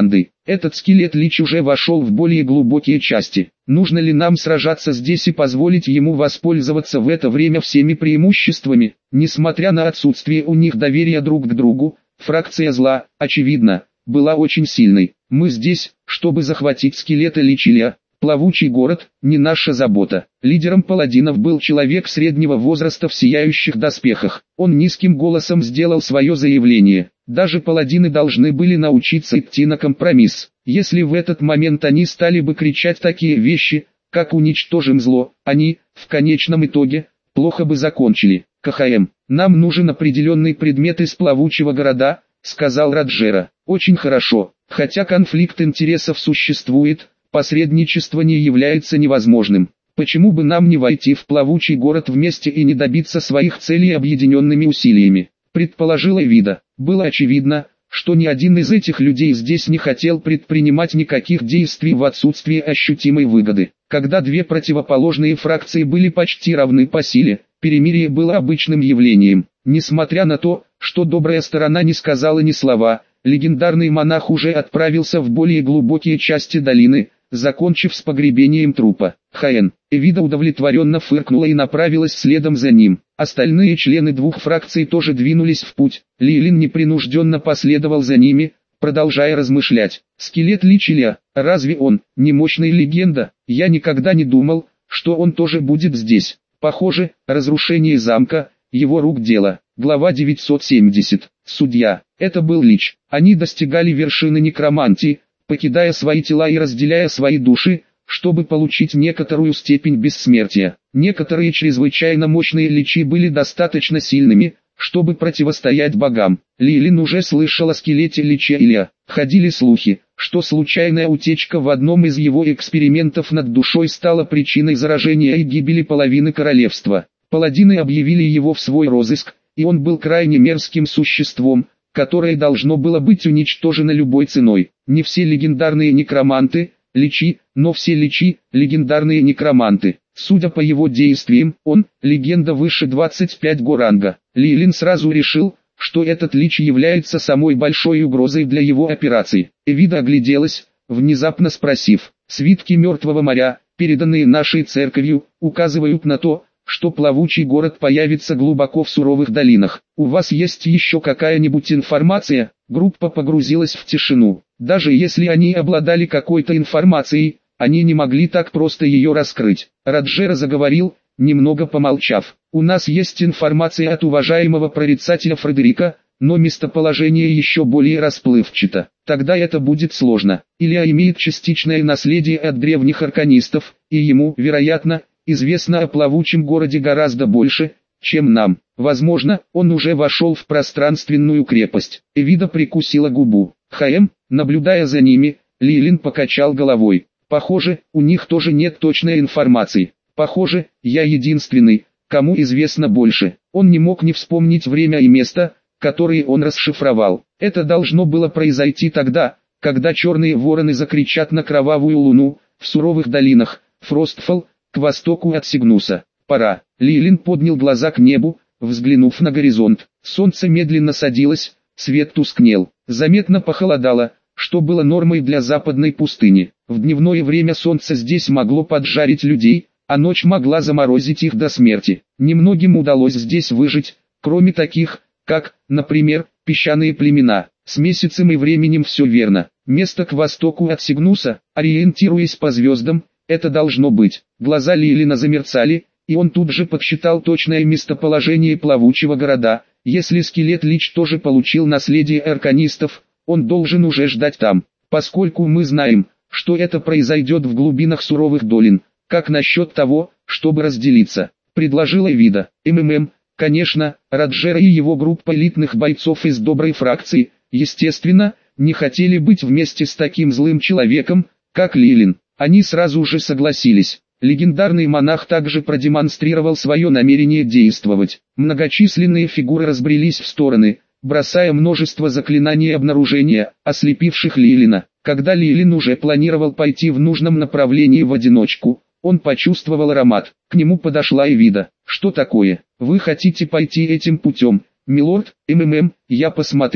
Этот скелет-лич уже вошел в более глубокие части. Нужно ли нам сражаться здесь и позволить ему воспользоваться в это время всеми преимуществами? Несмотря на отсутствие у них доверия друг к другу, фракция зла, очевидно, была очень сильной. Мы здесь, чтобы захватить скелета Личилия. Плавучий город – не наша забота. Лидером паладинов был человек среднего возраста в сияющих доспехах. Он низким голосом сделал свое заявление. Даже паладины должны были научиться идти на компромисс. Если в этот момент они стали бы кричать такие вещи, как «уничтожим зло», они, в конечном итоге, плохо бы закончили. КХМ, нам нужен определенный предмет из плавучего города, сказал Раджера. Очень хорошо, хотя конфликт интересов существует, посредничество не является невозможным. Почему бы нам не войти в плавучий город вместе и не добиться своих целей объединенными усилиями? Предположила Эвида. Было очевидно, что ни один из этих людей здесь не хотел предпринимать никаких действий в отсутствие ощутимой выгоды. Когда две противоположные фракции были почти равны по силе, перемирие было обычным явлением. Несмотря на то, что добрая сторона не сказала ни слова, легендарный монах уже отправился в более глубокие части долины, закончив с погребением трупа. Хаэн, Эвида удовлетворенно фыркнула и направилась следом за ним. Остальные члены двух фракций тоже двинулись в путь. Лилин непринужденно последовал за ними, продолжая размышлять. Скелет Личилия, разве он не мощная легенда? Я никогда не думал, что он тоже будет здесь. Похоже, разрушение замка – его рук дело. Глава девятьсот семьдесят. Судья. Это был Лич. Они достигали вершины некромантии, покидая свои тела и разделяя свои души, чтобы получить некоторую степень бессмертия. Некоторые чрезвычайно мощные личи были достаточно сильными, чтобы противостоять богам. Лилин уже слышал о скелете Лича Илья. Ходили слухи, что случайная утечка в одном из его экспериментов над душой стала причиной заражения и гибели половины королевства. Паладины объявили его в свой розыск, и он был крайне мерзким существом, которое должно было быть уничтожено любой ценой. Не все легендарные некроманты – личи, но все личи – легендарные некроманты. Судя по его действиям, он – легенда выше двадцать пять го ранга. Лилин сразу решил, что этот лич является самой большой угрозой для его операции. Эвида огляделась, внезапно спросив: «Свитки Мертвого моря, переданные нашей церковью, указывают на то, что плавучий город появится глубоко в суровых долинах. У вас есть еще какая-нибудь информация?» Группа погрузилась в тишину. Даже если они обладали какой-то информацией, они не могли так просто ее раскрыть. Раджера заговорил, немного помолчав. «У нас есть информация от уважаемого прорицателя Фредерика, но местоположение еще более расплывчато. Тогда это будет сложно. Илья имеет частичное наследие от древних арканистов, и ему, вероятно, известно о плавучем городе гораздо больше, чем нам. Возможно, он уже вошел в пространственную крепость». Эвида прикусила губу. ХМ, наблюдая за ними, Лилин покачал головой. «Похоже, у них тоже нет точной информации. Похоже, я единственный, кому известно больше». Он не мог не вспомнить время и место, которые он расшифровал. Это должно было произойти тогда, когда черные вороны закричат на кровавую луну, в суровых долинах, Фростфолл, к востоку от Сигнуса. «Пора». Лилин поднял глаза к небу, взглянув на горизонт. Солнце медленно садилось, свет тускнел. Заметно похолодало, что было нормой для западной пустыни. В дневное время солнце здесь могло поджарить людей, а ночь могла заморозить их до смерти. Немногим удалось здесь выжить, кроме таких, как, например, песчаные племена. С месяцем и временем все верно. Место к востоку от Сигнуса, ориентируясь по звездам, это должно быть. Глаза Лилина замерцали, и он тут же подсчитал точное местоположение плавучего города. Если скелет Лич тоже получил наследие арканистов, он должен уже ждать там. Поскольку мы знаем, что это произойдет в глубинах суровых долин, как насчет того, чтобы разделиться? Предложила Эвида. МММ, конечно, Раджера и его группа элитных бойцов из доброй фракции, естественно, не хотели быть вместе с таким злым человеком, как Лилин. Они сразу же согласились. Легендарный монах также продемонстрировал свое намерение действовать. Многочисленные фигуры разбрелись в стороны, бросая множество заклинаний обнаружения, ослепивших Лилина. Когда Лилин уже планировал пойти в нужном направлении в одиночку, он почувствовал аромат. К нему подошла Эвида. «Что такое? Вы хотите пойти этим путем, милорд?» «МММ, я посмотрю».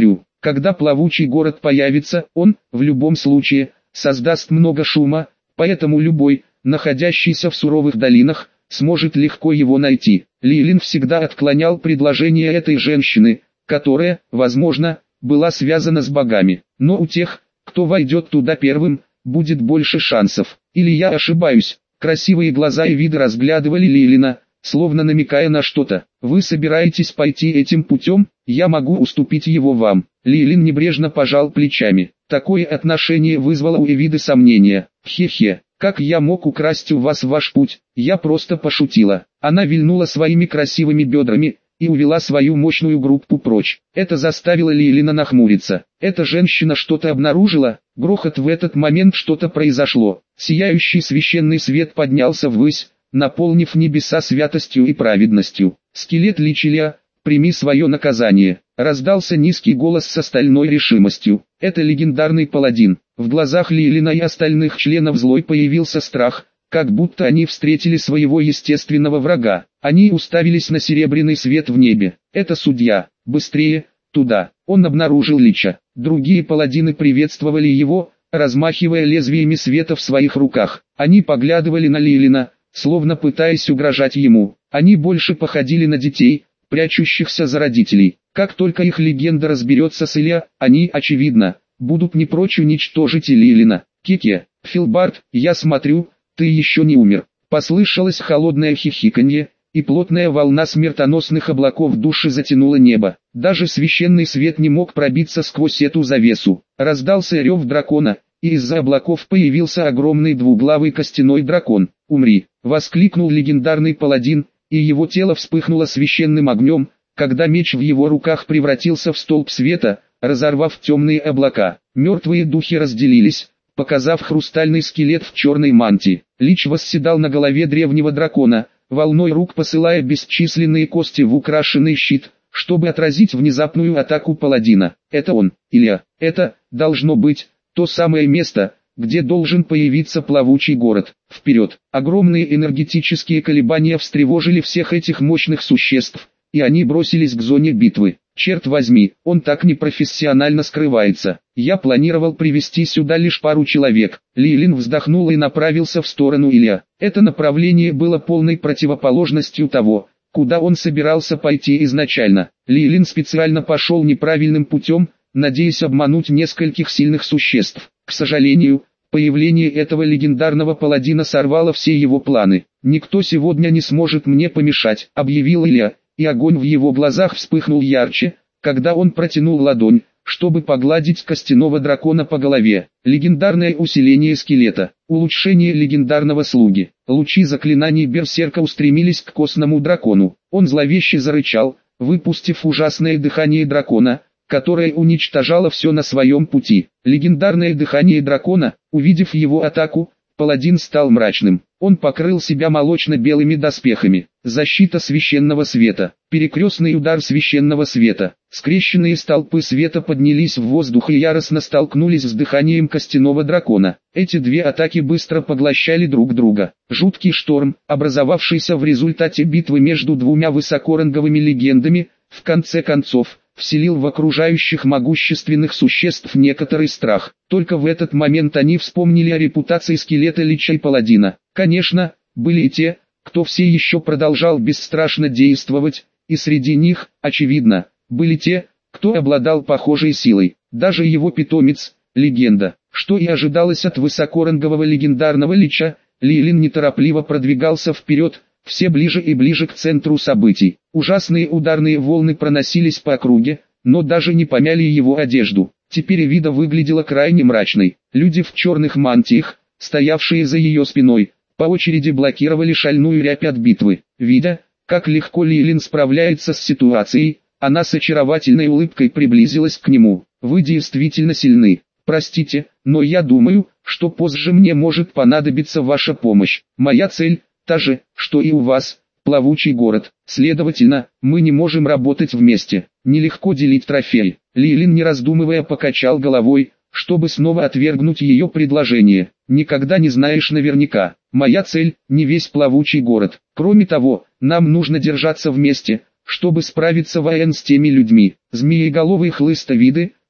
Когда плавучий город появится, он, в любом случае, создаст много шума, поэтому любой, находящийся в суровых долинах, сможет легко его найти. Лилин всегда отклонял предложение этой женщины, которая, возможно, была связана с богами. Но у тех, кто войдет туда первым, будет больше шансов. Или я ошибаюсь? Красивые глаза и виды разглядывали Лилина, словно намекая на что-то. Вы собираетесь пойти этим путем? Я могу уступить его вам. Лилин небрежно пожал плечами. Такое отношение вызвало у Эвиды сомнения. Хе-хе, как я мог украсть у вас ваш путь? Я просто пошутила. Она вильнула своими красивыми бедрами и увела свою мощную группу прочь. Это заставило Лилина нахмуриться. Эта женщина что-то обнаружила? Грохот в этот момент что-то произошло. Сияющий священный свет поднялся ввысь, наполнив небеса святостью и праведностью. Скелет Личия, прими свое наказание. Раздался низкий голос с стальной решимостью. Это легендарный паладин. В глазах Лилина и остальных членов злой появился страх, как будто они встретили своего естественного врага. Они уставились на серебряный свет в небе. Это судья. Быстрее, туда. Он обнаружил Лича. Другие паладины приветствовали его, размахивая лезвиями света в своих руках. Они поглядывали на Лилина, словно пытаясь угрожать ему. Они больше походили на детей, прячущихся за родителей. Как только их легенда разберется с Илья, они, очевидно, будут не прочь уничтожить и Лилина. Кеке, Филбард, я смотрю, ты еще не умер. Послышалось холодное хихиканье, и плотная волна смертоносных облаков души затянула небо. Даже священный свет не мог пробиться сквозь эту завесу. Раздался рев дракона, и из-за облаков появился огромный двуглавый костяной дракон. «Умри!» — воскликнул легендарный паладин, и его тело вспыхнуло священным огнем, когда меч в его руках превратился в столб света, разорвав темные облака. Мертвые духи разделились, показав хрустальный скелет в черной мантии. Лич восседал на голове древнего дракона, волной рук посылая бесчисленные кости в украшенный щит, чтобы отразить внезапную атаку паладина. Это он, Илья. Это, должно быть, то самое место, где должен появиться плавучий город. Вперед! Огромные энергетические колебания встревожили всех этих мощных существ, и они бросились к зоне битвы. Черт возьми, он так непрофессионально скрывается. Я планировал привести сюда лишь пару человек. Лилин вздохнул и направился в сторону Илья. Это направление было полной противоположностью того, куда он собирался пойти изначально. Лилин специально пошел неправильным путем, надеясь обмануть нескольких сильных существ. К сожалению, появление этого легендарного паладина сорвало все его планы. «Никто сегодня не сможет мне помешать», — объявил Илья, и огонь в его глазах вспыхнул ярче, когда он протянул ладонь, чтобы погладить костяного дракона по голове. Легендарное усиление скелета, улучшение легендарного слуги. Лучи заклинаний берсерка устремились к костному дракону. Он зловеще зарычал, выпустив ужасное дыхание дракона, которое уничтожало все на своем пути. Легендарное дыхание дракона, увидев его атаку, паладин стал мрачным. Он покрыл себя молочно-белыми доспехами. Защита священного света. Перекрестный удар священного света. Скрещенные столпы света поднялись в воздух и яростно столкнулись с дыханием костяного дракона. Эти две атаки быстро поглощали друг друга. Жуткий шторм, образовавшийся в результате битвы между двумя высокоранговыми легендами, в конце концов, вселил в окружающих могущественных существ некоторый страх. Только в этот момент они вспомнили о репутации скелета Лича и паладина. Конечно, были и те, кто все еще продолжал бесстрашно действовать, и среди них, очевидно, были те, кто обладал похожей силой. Даже его питомец, легенда. Что и ожидалось от высокорангового легендарного Лича, Лилин неторопливо продвигался вперед, все ближе и ближе к центру событий. Ужасные ударные волны проносились по округе, но даже не помяли его одежду. Теперь Эвида выглядела крайне мрачной. Люди в черных мантиях, стоявшие за ее спиной, по очереди блокировали шальную рябь от битвы. Видя, как легко Лилин справляется с ситуацией, она с очаровательной улыбкой приблизилась к нему. «Вы действительно сильны. Простите, но я думаю, что позже мне может понадобиться ваша помощь. Моя цель – та же, что и у вас, плавучий город. Следовательно, мы не можем работать вместе. Нелегко делить трофей». Лилин, не раздумывая, покачал головой, чтобы снова отвергнуть ее предложение. «Никогда не знаешь наверняка. Моя цель – не весь плавучий город. Кроме того, нам нужно держаться вместе, чтобы справиться воен с теми людьми». Змееголовый хлыст Эвиды,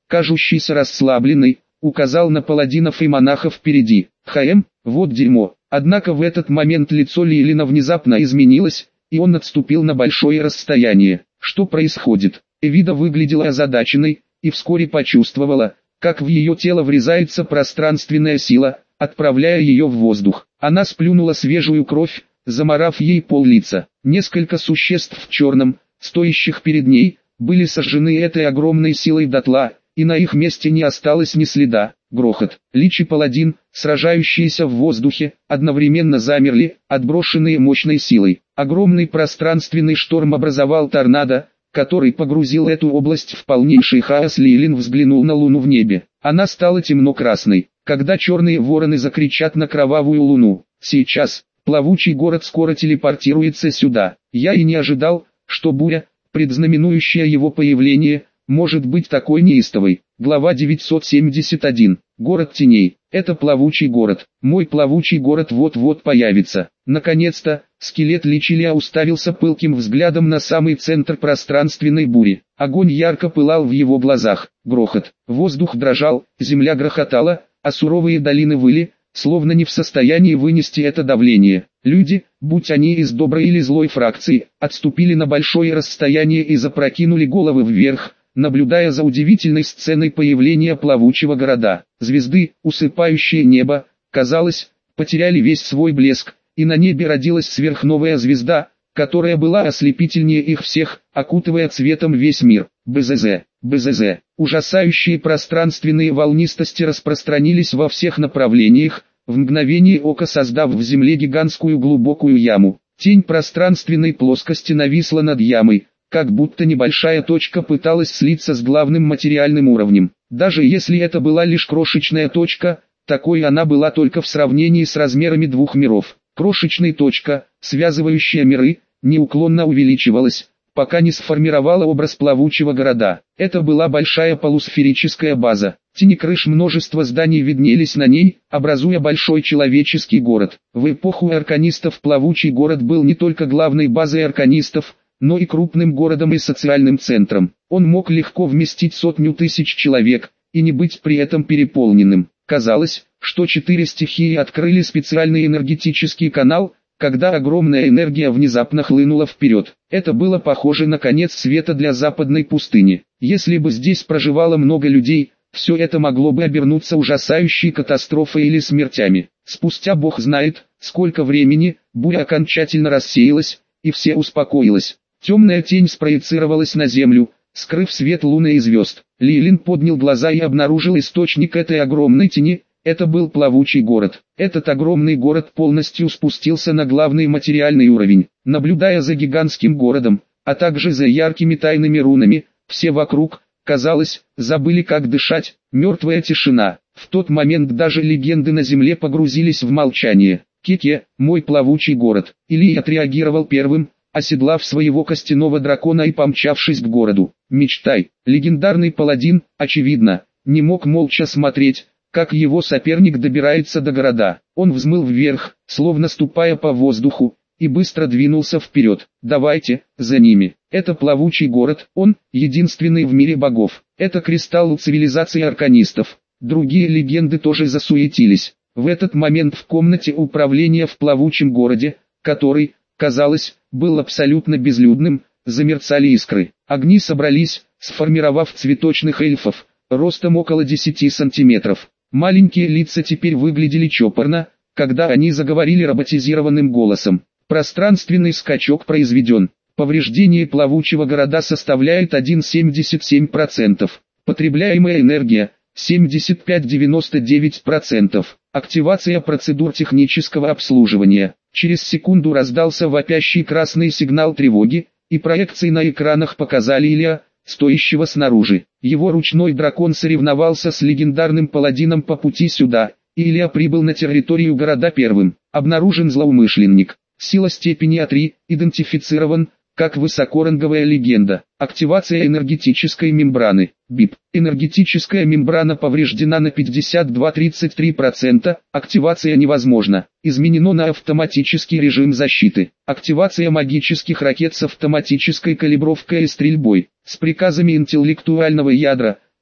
кажущийся расслабленной, указал на паладинов и монахов впереди. «Хм, вот дерьмо». Однако в этот момент лицо Лейлина внезапно изменилось, и он отступил на большое расстояние. Что происходит? Эвида выглядела озадаченной, и вскоре почувствовала, как в ее тело врезается пространственная сила, отправляя ее в воздух. Она сплюнула свежую кровь, замарав ей пол-лица. Несколько существ в черном, стоящих перед ней, были сожжены этой огромной силой дотла, и на их месте не осталось ни следа. Грохот. Лич и паладин, сражающиеся в воздухе, одновременно замерли, отброшенные мощной силой. Огромный пространственный шторм образовал торнадо, который погрузил эту область в полнейший хаос. Лейлин взглянул на луну в небе. Она стала темно-красной. Когда черные вороны закричат на кровавую луну, сейчас, плавучий город скоро телепортируется сюда. Я и не ожидал, что буря, предзнаменующая его появление, может быть такой неистовой. Глава девятьсот семьдесят один. Город теней. Это плавучий город. Мой плавучий город вот-вот появится. Наконец-то, скелет Личилия уставился пылким взглядом на самый центр пространственной бури. Огонь ярко пылал в его глазах. Грохот. Воздух дрожал, земля грохотала, а суровые долины выли, словно не в состоянии вынести это давление. Люди, будь они из доброй или злой фракции, отступили на большое расстояние и запрокинули головы вверх, наблюдая за удивительной сценой появления плавучего города. Звезды, усыпающие небо, казалось, потеряли весь свой блеск, и на небе родилась сверхновая звезда, которая была ослепительнее их всех, окутывая цветом весь мир. БЗЗ, БЗЗ. Ужасающие пространственные волнистости распространились во всех направлениях, в мгновение ока создав в земле гигантскую глубокую яму. Тень пространственной плоскости нависла над ямой, как будто небольшая точка пыталась слиться с главным материальным уровнем. Даже если это была лишь крошечная точка, такой она была только в сравнении с размерами двух миров. Крошечная точка, связывающая миры, неуклонно увеличивалась, пока не сформировала образ плавучего города. Это была большая полусферическая база. Тени крыш множества зданий виднелись на ней, образуя большой человеческий город. В эпоху арканистов плавучий город был не только главной базой арканистов, но и крупным городом и социальным центром. Он мог легко вместить сотню тысяч человек, и не быть при этом переполненным. Казалось, что четыре стихии открыли специальный энергетический канал, когда огромная энергия внезапно хлынула вперед. Это было похоже на конец света для западной пустыни. Если бы здесь проживало много людей, все это могло бы обернуться ужасающей катастрофой или смертями. Спустя бог знает, сколько времени, буря окончательно рассеялась, и все успокоилось. Темная тень спроецировалась на землю, скрыв свет луны и звезд. Лейлин поднял глаза и обнаружил источник этой огромной тени. Это был плавучий город. Этот огромный город полностью спустился на главный материальный уровень. Наблюдая за гигантским городом, а также за яркими тайными рунами, все вокруг, казалось, забыли как дышать. Мертвая тишина. В тот момент даже легенды на земле погрузились в молчание. Кеке, мой плавучий город. Илий отреагировал первым, оседлав своего костяного дракона и помчавшись к городу. Мечтай. Легендарный паладин, очевидно, не мог молча смотреть, как его соперник добирается до города. Он взмыл вверх, словно ступая по воздуху, и быстро двинулся вперед. Давайте, за ними. Это плавучий город, он, единственный в мире богов. Это кристалл цивилизации арканистов. Другие легенды тоже засуетились. В этот момент в комнате управления в плавучем городе, который, казалось, был абсолютно безлюдным, замерцали искры. Огни собрались, сформировав цветочных эльфов, ростом около десяти сантиметров. Маленькие лица теперь выглядели чопорно, когда они заговорили роботизированным голосом. Пространственный скачок произведен. Повреждение плавучего города составляет один целых семьдесят семь сотых процента. Потребляемая энергия – семьдесят пять целых девяносто девять сотых процента. Активация процедур технического обслуживания. Через секунду раздался вопящий красный сигнал тревоги, и проекции на экранах показали Илия, стоящего снаружи. Его ручной дракон соревновался с легендарным паладином по пути сюда, и Илья прибыл на территорию города первым. Обнаружен злоумышленник. Сила степени А три, идентифицирован, как высокоранговая легенда. Активация энергетической мембраны. БИП. Энергетическая мембрана повреждена на пятьдесят два целых тридцать три сотых процента. Активация невозможна. Изменено на автоматический режим защиты. Активация магических ракет с автоматической калибровкой и стрельбой. С приказами интеллектуального ядра,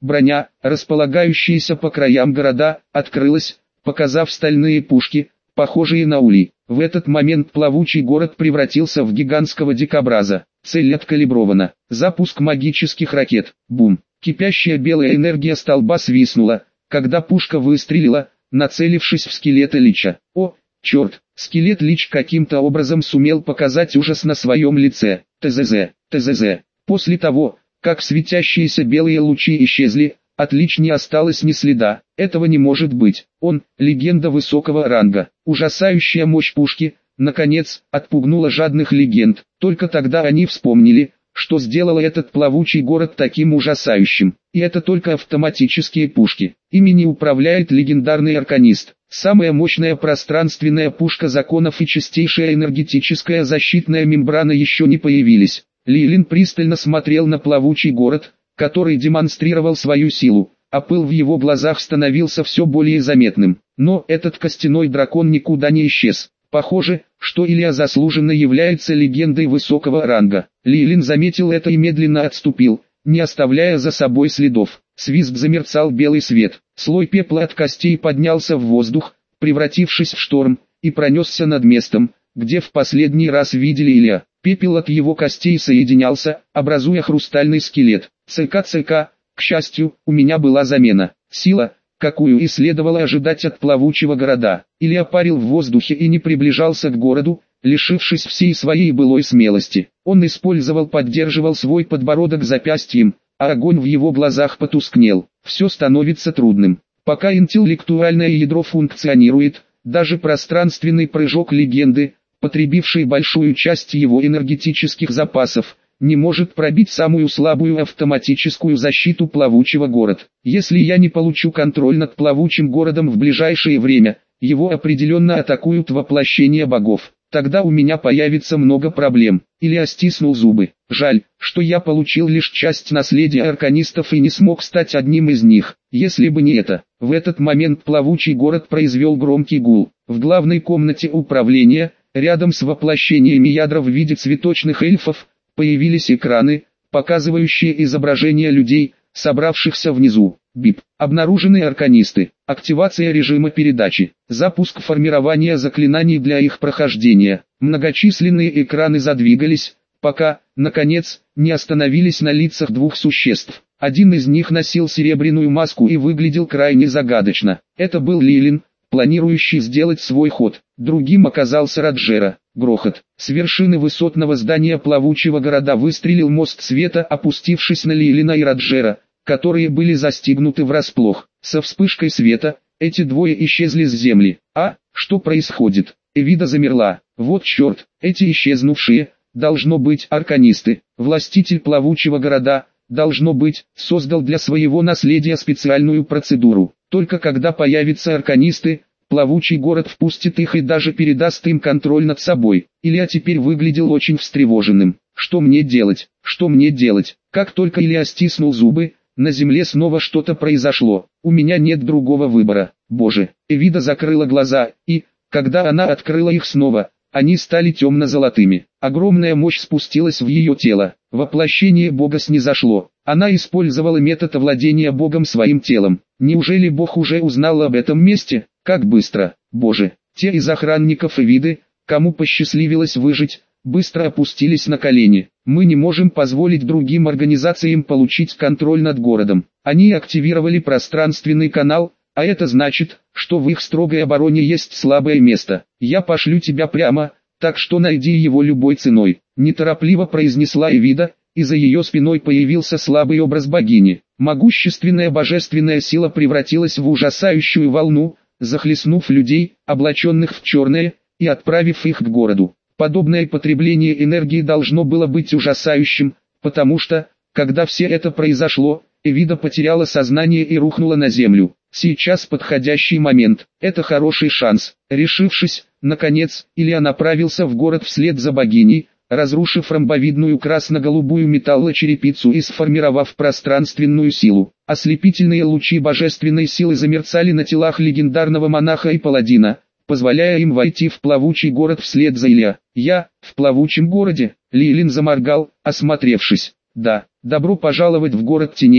броня, располагающаяся по краям города, открылась, показав стальные пушки, похожие на ули. В этот момент плавучий город превратился в гигантского дикобраза. Цель откалибрована. Запуск магических ракет. Бум. Кипящая белая энергия столба свистнула, когда пушка выстрелила, нацелившись в скелет Лича. О, черт! Скелет Лич каким-то образом сумел показать ужас на своем лице. ТЗЗ, ТЗЗ. После того, как светящиеся белые лучи исчезли, от Лич не осталось ни следа. Этого не может быть. Он – легенда высокого ранга. Ужасающая мощь пушки, наконец, отпугнула жадных легенд. Только тогда они вспомнили, что сделало этот плавучий город таким ужасающим. И это только автоматические пушки. Ими не управляет легендарный арканист. Самая мощная пространственная пушка законов и чистейшая энергетическая защитная мембрана еще не появились. Лилин пристально смотрел на плавучий город, который демонстрировал свою силу, а пыл в его глазах становился все более заметным. Но этот костяной дракон никуда не исчез. Похоже, что Илья заслуженно является легендой высокого ранга. Лилин заметил это и медленно отступил, не оставляя за собой следов. С визг замерцал белый свет. Слой пепла от костей поднялся в воздух, превратившись в шторм, и пронесся над местом, где в последний раз видели Илья. Пепел от его костей соединялся, образуя хрустальный скелет. ЦК-ЦК, к счастью, у меня была замена. Сила, какую и следовало ожидать от плавучего города. Илья парил в воздухе и не приближался к городу, лишившись всей своей былой смелости. Он использовал, поддерживал свой подбородок запястьем, а огонь в его глазах потускнел. Все становится трудным. Пока интеллектуальное ядро функционирует, даже пространственный прыжок легенды, потребивший большую часть его энергетических запасов, не может пробить самую слабую автоматическую защиту плавучего города. Если я не получу контроль над плавучим городом в ближайшее время, его определенно атакуют воплощения богов. Тогда у меня появится много проблем. Илья стиснул зубы. Жаль, что я получил лишь часть наследия арканистов и не смог стать одним из них. Если бы не это. В этот момент плавучий город произвел громкий гул. В главной комнате управления, рядом с воплощениями ядра в виде цветочных эльфов, появились экраны, показывающие изображения людей, собравшихся внизу. Бип. Обнаружены арканисты. Активация режима передачи. Запуск формирования заклинаний для их прохождения. Многочисленные экраны задвигались, пока, наконец, не остановились на лицах двух существ. Один из них носил серебряную маску и выглядел крайне загадочно. Это был Лилин, планирующий сделать свой ход. Другим оказался Раджера. Грохот. С вершины высотного здания плавучего города выстрелил мост света, опустившись на Лилина и Раджера, которые были застигнуты врасплох. Со вспышкой света, эти двое исчезли с земли. А, что происходит? Эвида замерла. Вот черт, эти исчезнувшие, должно быть, арканисты. Властитель плавучего города, должно быть, создал для своего наследия специальную процедуру. Только когда появятся арканисты, плавучий город впустит их и даже передаст им контроль над собой. Илья теперь выглядел очень встревоженным. Что мне делать? Что мне делать? Как только Илья стиснул зубы, на земле снова что-то произошло. У меня нет другого выбора. Боже. Эвида закрыла глаза, и, когда она открыла их снова, они стали темно-золотыми. Огромная мощь спустилась в ее тело. Воплощение Бога снизошло. Она использовала метод овладения Богом своим телом. Неужели Бог уже узнал об этом месте? Как быстро. Боже. Те из охранников Эвиды, кому посчастливилось выжить, быстро опустились на колени. Мы не можем позволить другим организациям получить контроль над городом. Они активировали пространственный канал, а это значит, что в их строгой обороне есть слабое место. Я пошлю тебя прямо, так что найди его любой ценой. Неторопливо произнесла Эвида, и за ее спиной появился слабый образ богини. Могущественная божественная сила превратилась в ужасающую волну, захлестнув людей, облаченных в черное, и отправив их к городу. Подобное потребление энергии должно было быть ужасающим, потому что, когда все это произошло, Эвида потеряла сознание и рухнула на землю. Сейчас подходящий момент, это хороший шанс. Решившись, наконец, Илья направился в город вслед за богиней, разрушив ромбовидную красно-голубую металлочерепицу и сформировав пространственную силу. Ослепительные лучи божественной силы замерцали на телах легендарного монаха и паладина, позволяя им войти в плавучий город вслед за Илья. Я, в плавучем городе? Лилин заморгал, осмотревшись. Да, добро пожаловать в город теней,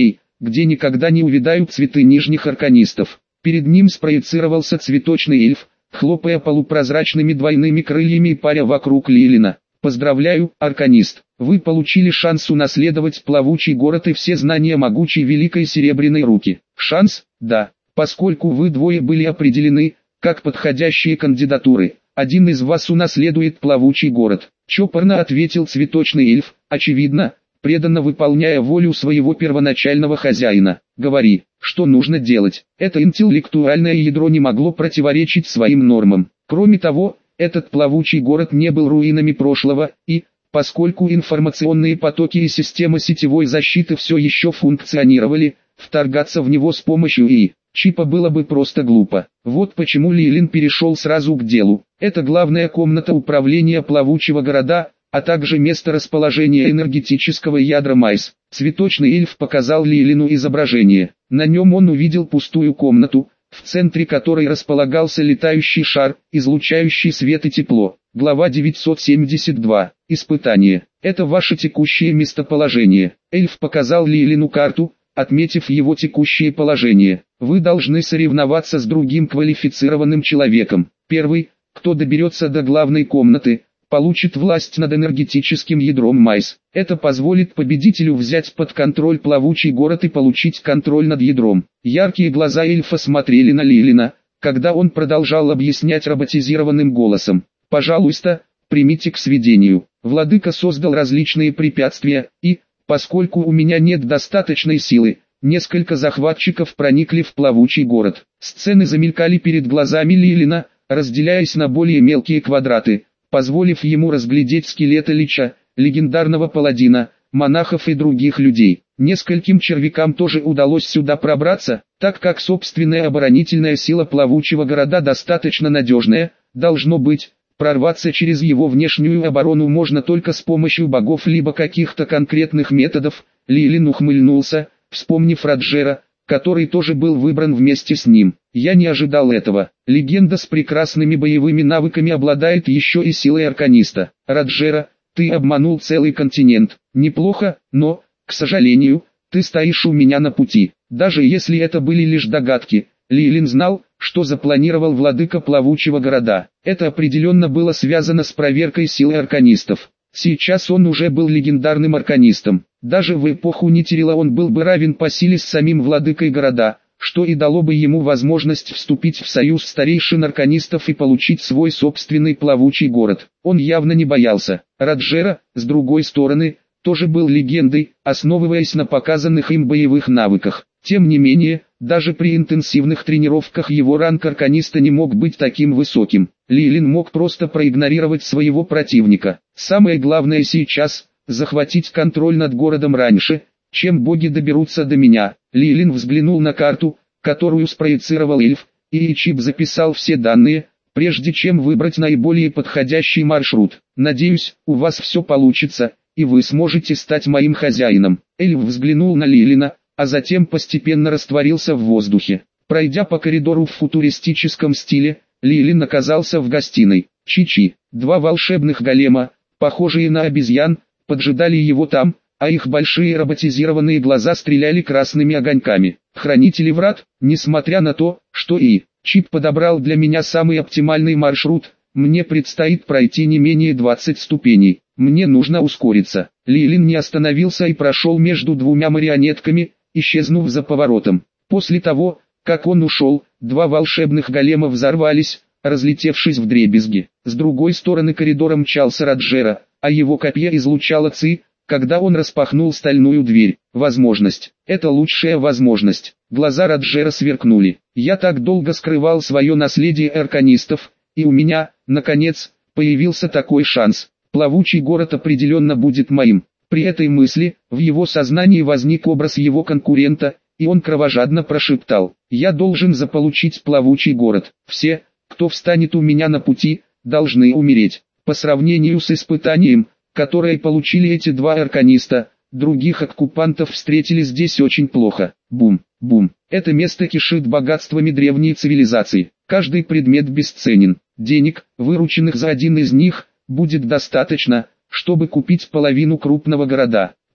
где никогда не увядают цветы нижних арканистов. Перед ним спроецировался цветочный эльф, хлопая полупрозрачными двойными крыльями и паря вокруг Лилина. «Поздравляю, арканист, вы получили шанс унаследовать плавучий город и все знания могучей великой серебряной руки». «Шанс? Да, поскольку вы двое были определены, как подходящие кандидатуры, один из вас унаследует плавучий город», — чопорно ответил цветочный эльф, очевидно, преданно выполняя волю своего первоначального хозяина. «Говори, что нужно делать». Это интеллектуальное ядро не могло противоречить своим нормам. Кроме того, этот плавучий город не был руинами прошлого, и, поскольку информационные потоки и система сетевой защиты все еще функционировали, вторгаться в него с помощью и чипа было бы просто глупо. Вот почему Лилин перешел сразу к делу. Это главная комната управления плавучего города, а также место расположения энергетического ядра Майс. Цветочный эльф показал Лилину изображение. На нем он увидел пустую комнату, в центре которой располагался летающий шар, излучающий свет и тепло. Глава девятьсот семьдесят два. Испытание. Это ваше текущее местоположение. Эльф показал Лилину карту, отметив его текущее положение. Вы должны соревноваться с другим квалифицированным человеком. Первый, кто доберется до главной комнаты, получит власть над энергетическим ядром Майс. Это позволит победителю взять под контроль плавучий город и получить контроль над ядром. Яркие глаза эльфа смотрели на Лилина, когда он продолжал объяснять роботизированным голосом. «Пожалуйста, примите к сведению. Владыка создал различные препятствия, и, поскольку у меня нет достаточной силы, несколько захватчиков проникли в плавучий город». Сцены замелькали перед глазами Лилина, разделяясь на более мелкие квадраты, позволив ему разглядеть скелеты лича, легендарного паладина, монахов и других людей. Нескольким червякам тоже удалось сюда пробраться, так как собственная оборонительная сила плавучего города достаточно надежная, должно быть, прорваться через его внешнюю оборону можно только с помощью богов либо каких-то конкретных методов. Лилин ухмыльнулся, вспомнив Раджера, который тоже был выбран вместе с ним. Я не ожидал этого. Легенда с прекрасными боевыми навыками обладает еще и силой арканиста. Раджера, ты обманул целый континент. Неплохо, но, к сожалению, ты стоишь у меня на пути. Даже если это были лишь догадки, Лилин знал, что запланировал владыка плавучего города. Это определенно было связано с проверкой силы арканистов. Сейчас он уже был легендарным арканистом. Даже в эпоху Нитирила он был бы равен по силе с самим владыкой города, что и дало бы ему возможность вступить в союз старейшин арканистов и получить свой собственный плавучий город. Он явно не боялся. Раджера, с другой стороны, тоже был легендой, основываясь на показанных им боевых навыках. Тем не менее, даже при интенсивных тренировках его ранг арканиста не мог быть таким высоким. Лилин мог просто проигнорировать своего противника. Самое главное сейчас – захватить контроль над городом раньше, чем боги доберутся до меня. Лилин взглянул на карту, которую спроецировал эльф, и чип записал все данные, прежде чем выбрать наиболее подходящий маршрут. «Надеюсь, у вас все получится, и вы сможете стать моим хозяином». Эльф взглянул на Лилина, а затем постепенно растворился в воздухе. Пройдя по коридору в футуристическом стиле, Лилин оказался в гостиной. Чи-чи, два волшебных голема, похожие на обезьян, поджидали его там, а их большие роботизированные глаза стреляли красными огоньками. Хранители врат, несмотря на то, что и чип подобрал для меня самый оптимальный маршрут, мне предстоит пройти не менее двадцати ступеней. Мне нужно ускориться. Лилин не остановился и прошел между двумя марионетками, исчезнув за поворотом. После того, как он ушел, два волшебных голема взорвались, разлетевшись вдребезги. С другой стороны коридора мчался Раджера, а его копье излучало ци, когда он распахнул стальную дверь. Возможность. Это лучшая возможность. Глаза Раджера сверкнули. Я так долго скрывал свое наследие арканистов, и у меня, наконец, появился такой шанс. Плавучий город определенно будет моим. При этой мысли, в его сознании возник образ его конкурента, и он кровожадно прошептал: «Я должен заполучить плавучий город. Все, кто встанет у меня на пути, должны умереть». По сравнению с испытанием, которое получили эти два арканиста, других оккупантов встретили здесь очень плохо. Бум, бум. Это место кишит богатствами древней цивилизации. Каждый предмет бесценен. Денег, вырученных за один из них, будет достаточно, чтобы купить половину крупного города.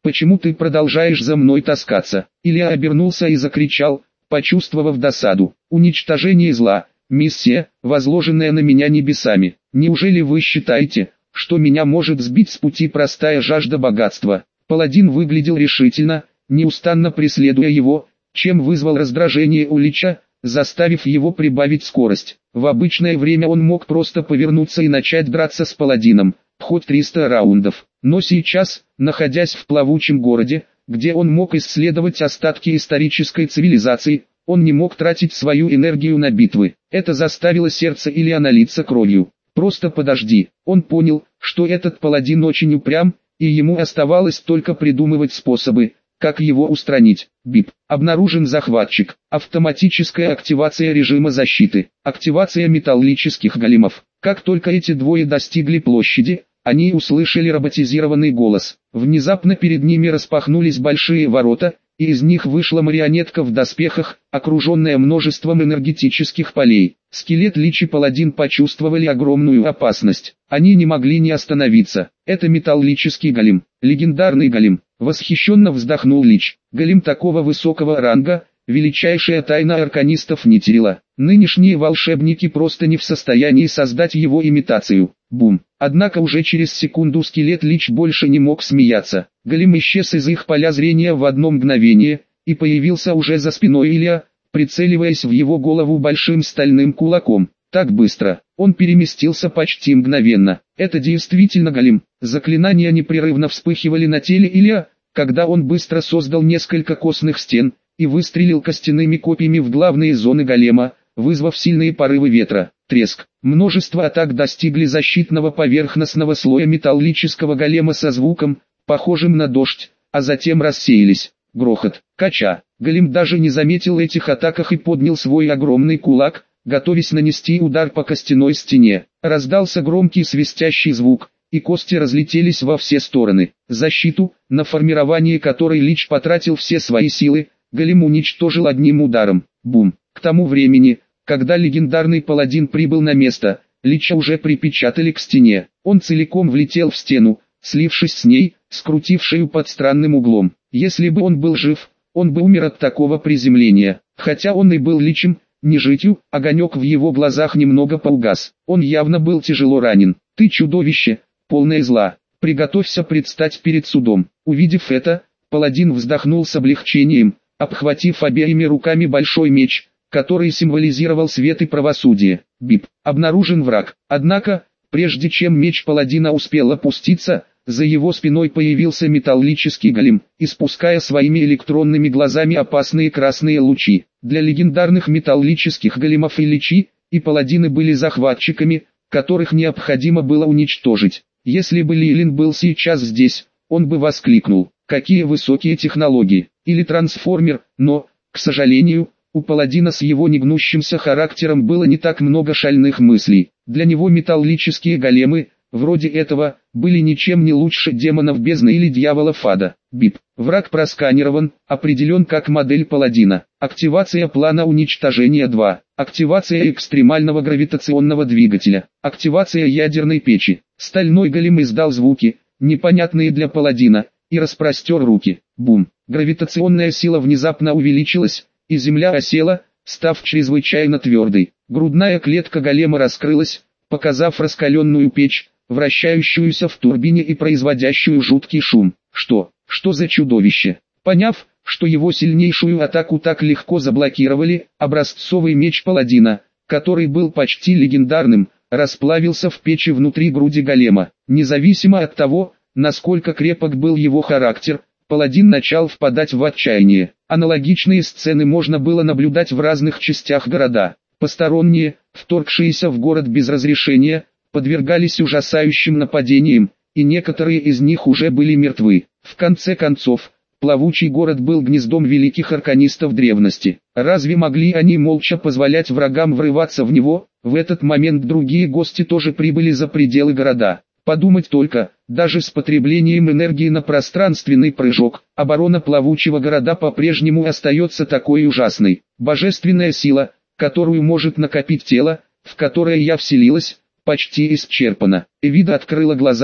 почему ты продолжаешь за мной таскаться?» Илья обернулся и закричал, почувствовав досаду. «Уничтожение зла, миссия, возложенная на меня небесами. Неужели вы считаете, что меня может сбить с пути простая жажда богатства?» Паладин выглядел решительно, неустанно преследуя его, чем вызвал раздражение у Лича, заставив его прибавить скорость. В обычное время он мог просто повернуться и начать драться с паладином, хоть триста раундов. Но сейчас, находясь в плавучем городе, где он мог исследовать остатки исторической цивилизации, он не мог тратить свою энергию на битвы. Это заставило сердце Илья налиться кровью. «Просто подожди». Он понял, что этот паладин очень упрям, и ему оставалось только придумывать способы, как его устранить. Бип. Обнаружен захватчик. Автоматическая активация режима защиты. Активация металлических големов. Как только эти двое достигли площади, они услышали роботизированный голос. Внезапно перед ними распахнулись большие ворота, и из них вышла марионетка в доспехах, окруженная множеством энергетических полей. Скелет Лич и Паладин почувствовали огромную опасность. Они не могли не остановиться. Это металлический голем, легендарный голем. Восхищенно вздохнул Лич. Голем такого высокого ранга, величайшая тайна арканистов Нитирила. Нынешние волшебники просто не в состоянии создать его имитацию. Бум. Однако уже через секунду скелет Лич больше не мог смеяться. Голем исчез из их поля зрения в одно мгновение, и появился уже за спиной Илья, прицеливаясь в его голову большим стальным кулаком. Так быстро. Он переместился почти мгновенно. Это действительно голем. Заклинания непрерывно вспыхивали на теле Илья, когда он быстро создал несколько костных стен, и выстрелил костяными копьями в главные зоны голема, вызвав сильные порывы ветра. Треск. Множество атак достигли защитного поверхностного слоя металлического голема со звуком, похожим на дождь, а затем рассеялись. Грохот. Кача. Голем даже не заметил этих атак и поднял свой огромный кулак, готовясь нанести удар по костяной стене. Раздался громкий свистящий звук, и кости разлетелись во все стороны. Защиту, на формирование которой Лич потратил все свои силы, голем уничтожил одним ударом. Бум. К тому времени, когда легендарный паладин прибыл на место, Лича уже припечатали к стене. Он целиком влетел в стену, слившись с ней, скрутившую под странным углом. Если бы он был жив, он бы умер от такого приземления. Хотя он и был Личем, нежитью, огонек в его глазах немного поугас. Он явно был тяжело ранен. «Ты чудовище, полное зла. Приготовься предстать перед судом». Увидев это, паладин вздохнул с облегчением, обхватив обеими руками большой меч, который символизировал свет и правосудие. Бип. Обнаружен враг. Однако, прежде чем меч паладина успел опуститься, за его спиной появился металлический голем, испуская своими электронными глазами опасные красные лучи. Для легендарных металлических големов и личи, и паладины были захватчиками, которых необходимо было уничтожить. Если бы Лилин был сейчас здесь, он бы воскликнул: «Какие высокие технологии!» или «Трансформер», но, к сожалению, у паладина с его негнущимся характером было не так много шальных мыслей. Для него металлические големы, вроде этого, были ничем не лучше демонов бездны или дьяволов ада. Бип. Враг просканирован, определен как модель паладина. Активация плана уничтожения два. Активация экстремального гравитационного двигателя. Активация ядерной печи. Стальной голем издал звуки, непонятные для паладина, и распростер руки. Бум. Гравитационная сила внезапно увеличилась, и земля осела, став чрезвычайно твердой. Грудная клетка голема раскрылась, показав раскаленную печь, вращающуюся в турбине и производящую жуткий шум. Что? Что за чудовище? Поняв, что его сильнейшую атаку так легко заблокировали, образцовый меч паладина, который был почти легендарным, расплавился в печи внутри груди голема. Независимо от того, насколько крепок был его характер, паладин начал впадать в отчаяние. Аналогичные сцены можно было наблюдать в разных частях города. Посторонние, вторгшиеся в город без разрешения, подвергались ужасающим нападениям, и некоторые из них уже были мертвы. В конце концов, плавучий город был гнездом великих арканистов древности. Разве могли они молча позволять врагам врываться в него? В этот момент другие гости тоже прибыли за пределы города. Подумать только, даже с потреблением энергии на пространственный прыжок, оборона плавучего города по-прежнему остается такой ужасной. Божественная сила, которую может накопить тело, в которое я вселилась, почти исчерпана. Эвида открыла глаза,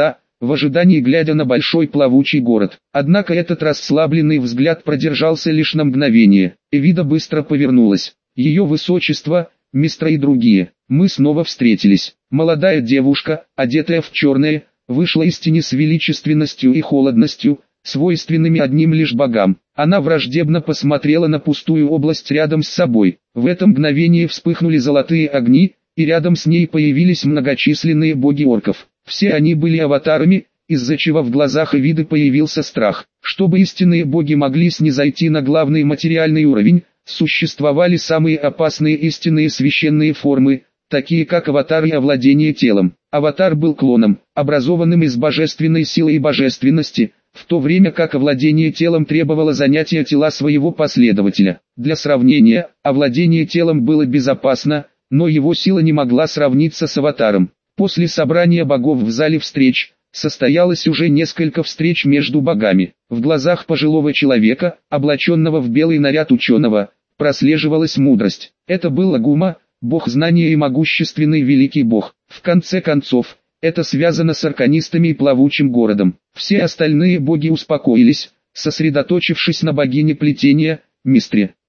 в ожидании глядя на большой плавучий город. Однако этот расслабленный взгляд продержался лишь на мгновение. Эвида быстро повернулась. Ее высочество, мистер и другие, мы снова встретились. Молодая девушка, одетая в черное, вышла из тени с величественностью и холодностью, свойственными одним лишь богам. Она враждебно посмотрела на пустую область рядом с собой. В это мгновение вспыхнули золотые огни, и рядом с ней появились многочисленные боги орков. Все они были аватарами, из-за чего в глазах Эвиды появился страх. Чтобы истинные боги могли снизойти на главный материальный уровень, существовали самые опасные истинные священные формы, такие как аватар и овладение телом. Аватар был клоном, образованным из божественной силы и божественности, в то время как овладение телом требовало занятия тела своего последователя. Для сравнения, овладение телом было безопасно, но его сила не могла сравниться с аватаром. После собрания богов в зале встреч, состоялось уже несколько встреч между богами. В глазах пожилого человека, облаченного в белый наряд ученого, прослеживалась мудрость. Это был Агума, бог знания и могущественный великий бог. В конце концов, это связано с арканистами и плавучим городом. Все остальные боги успокоились, сосредоточившись на богине плетения, Мистре.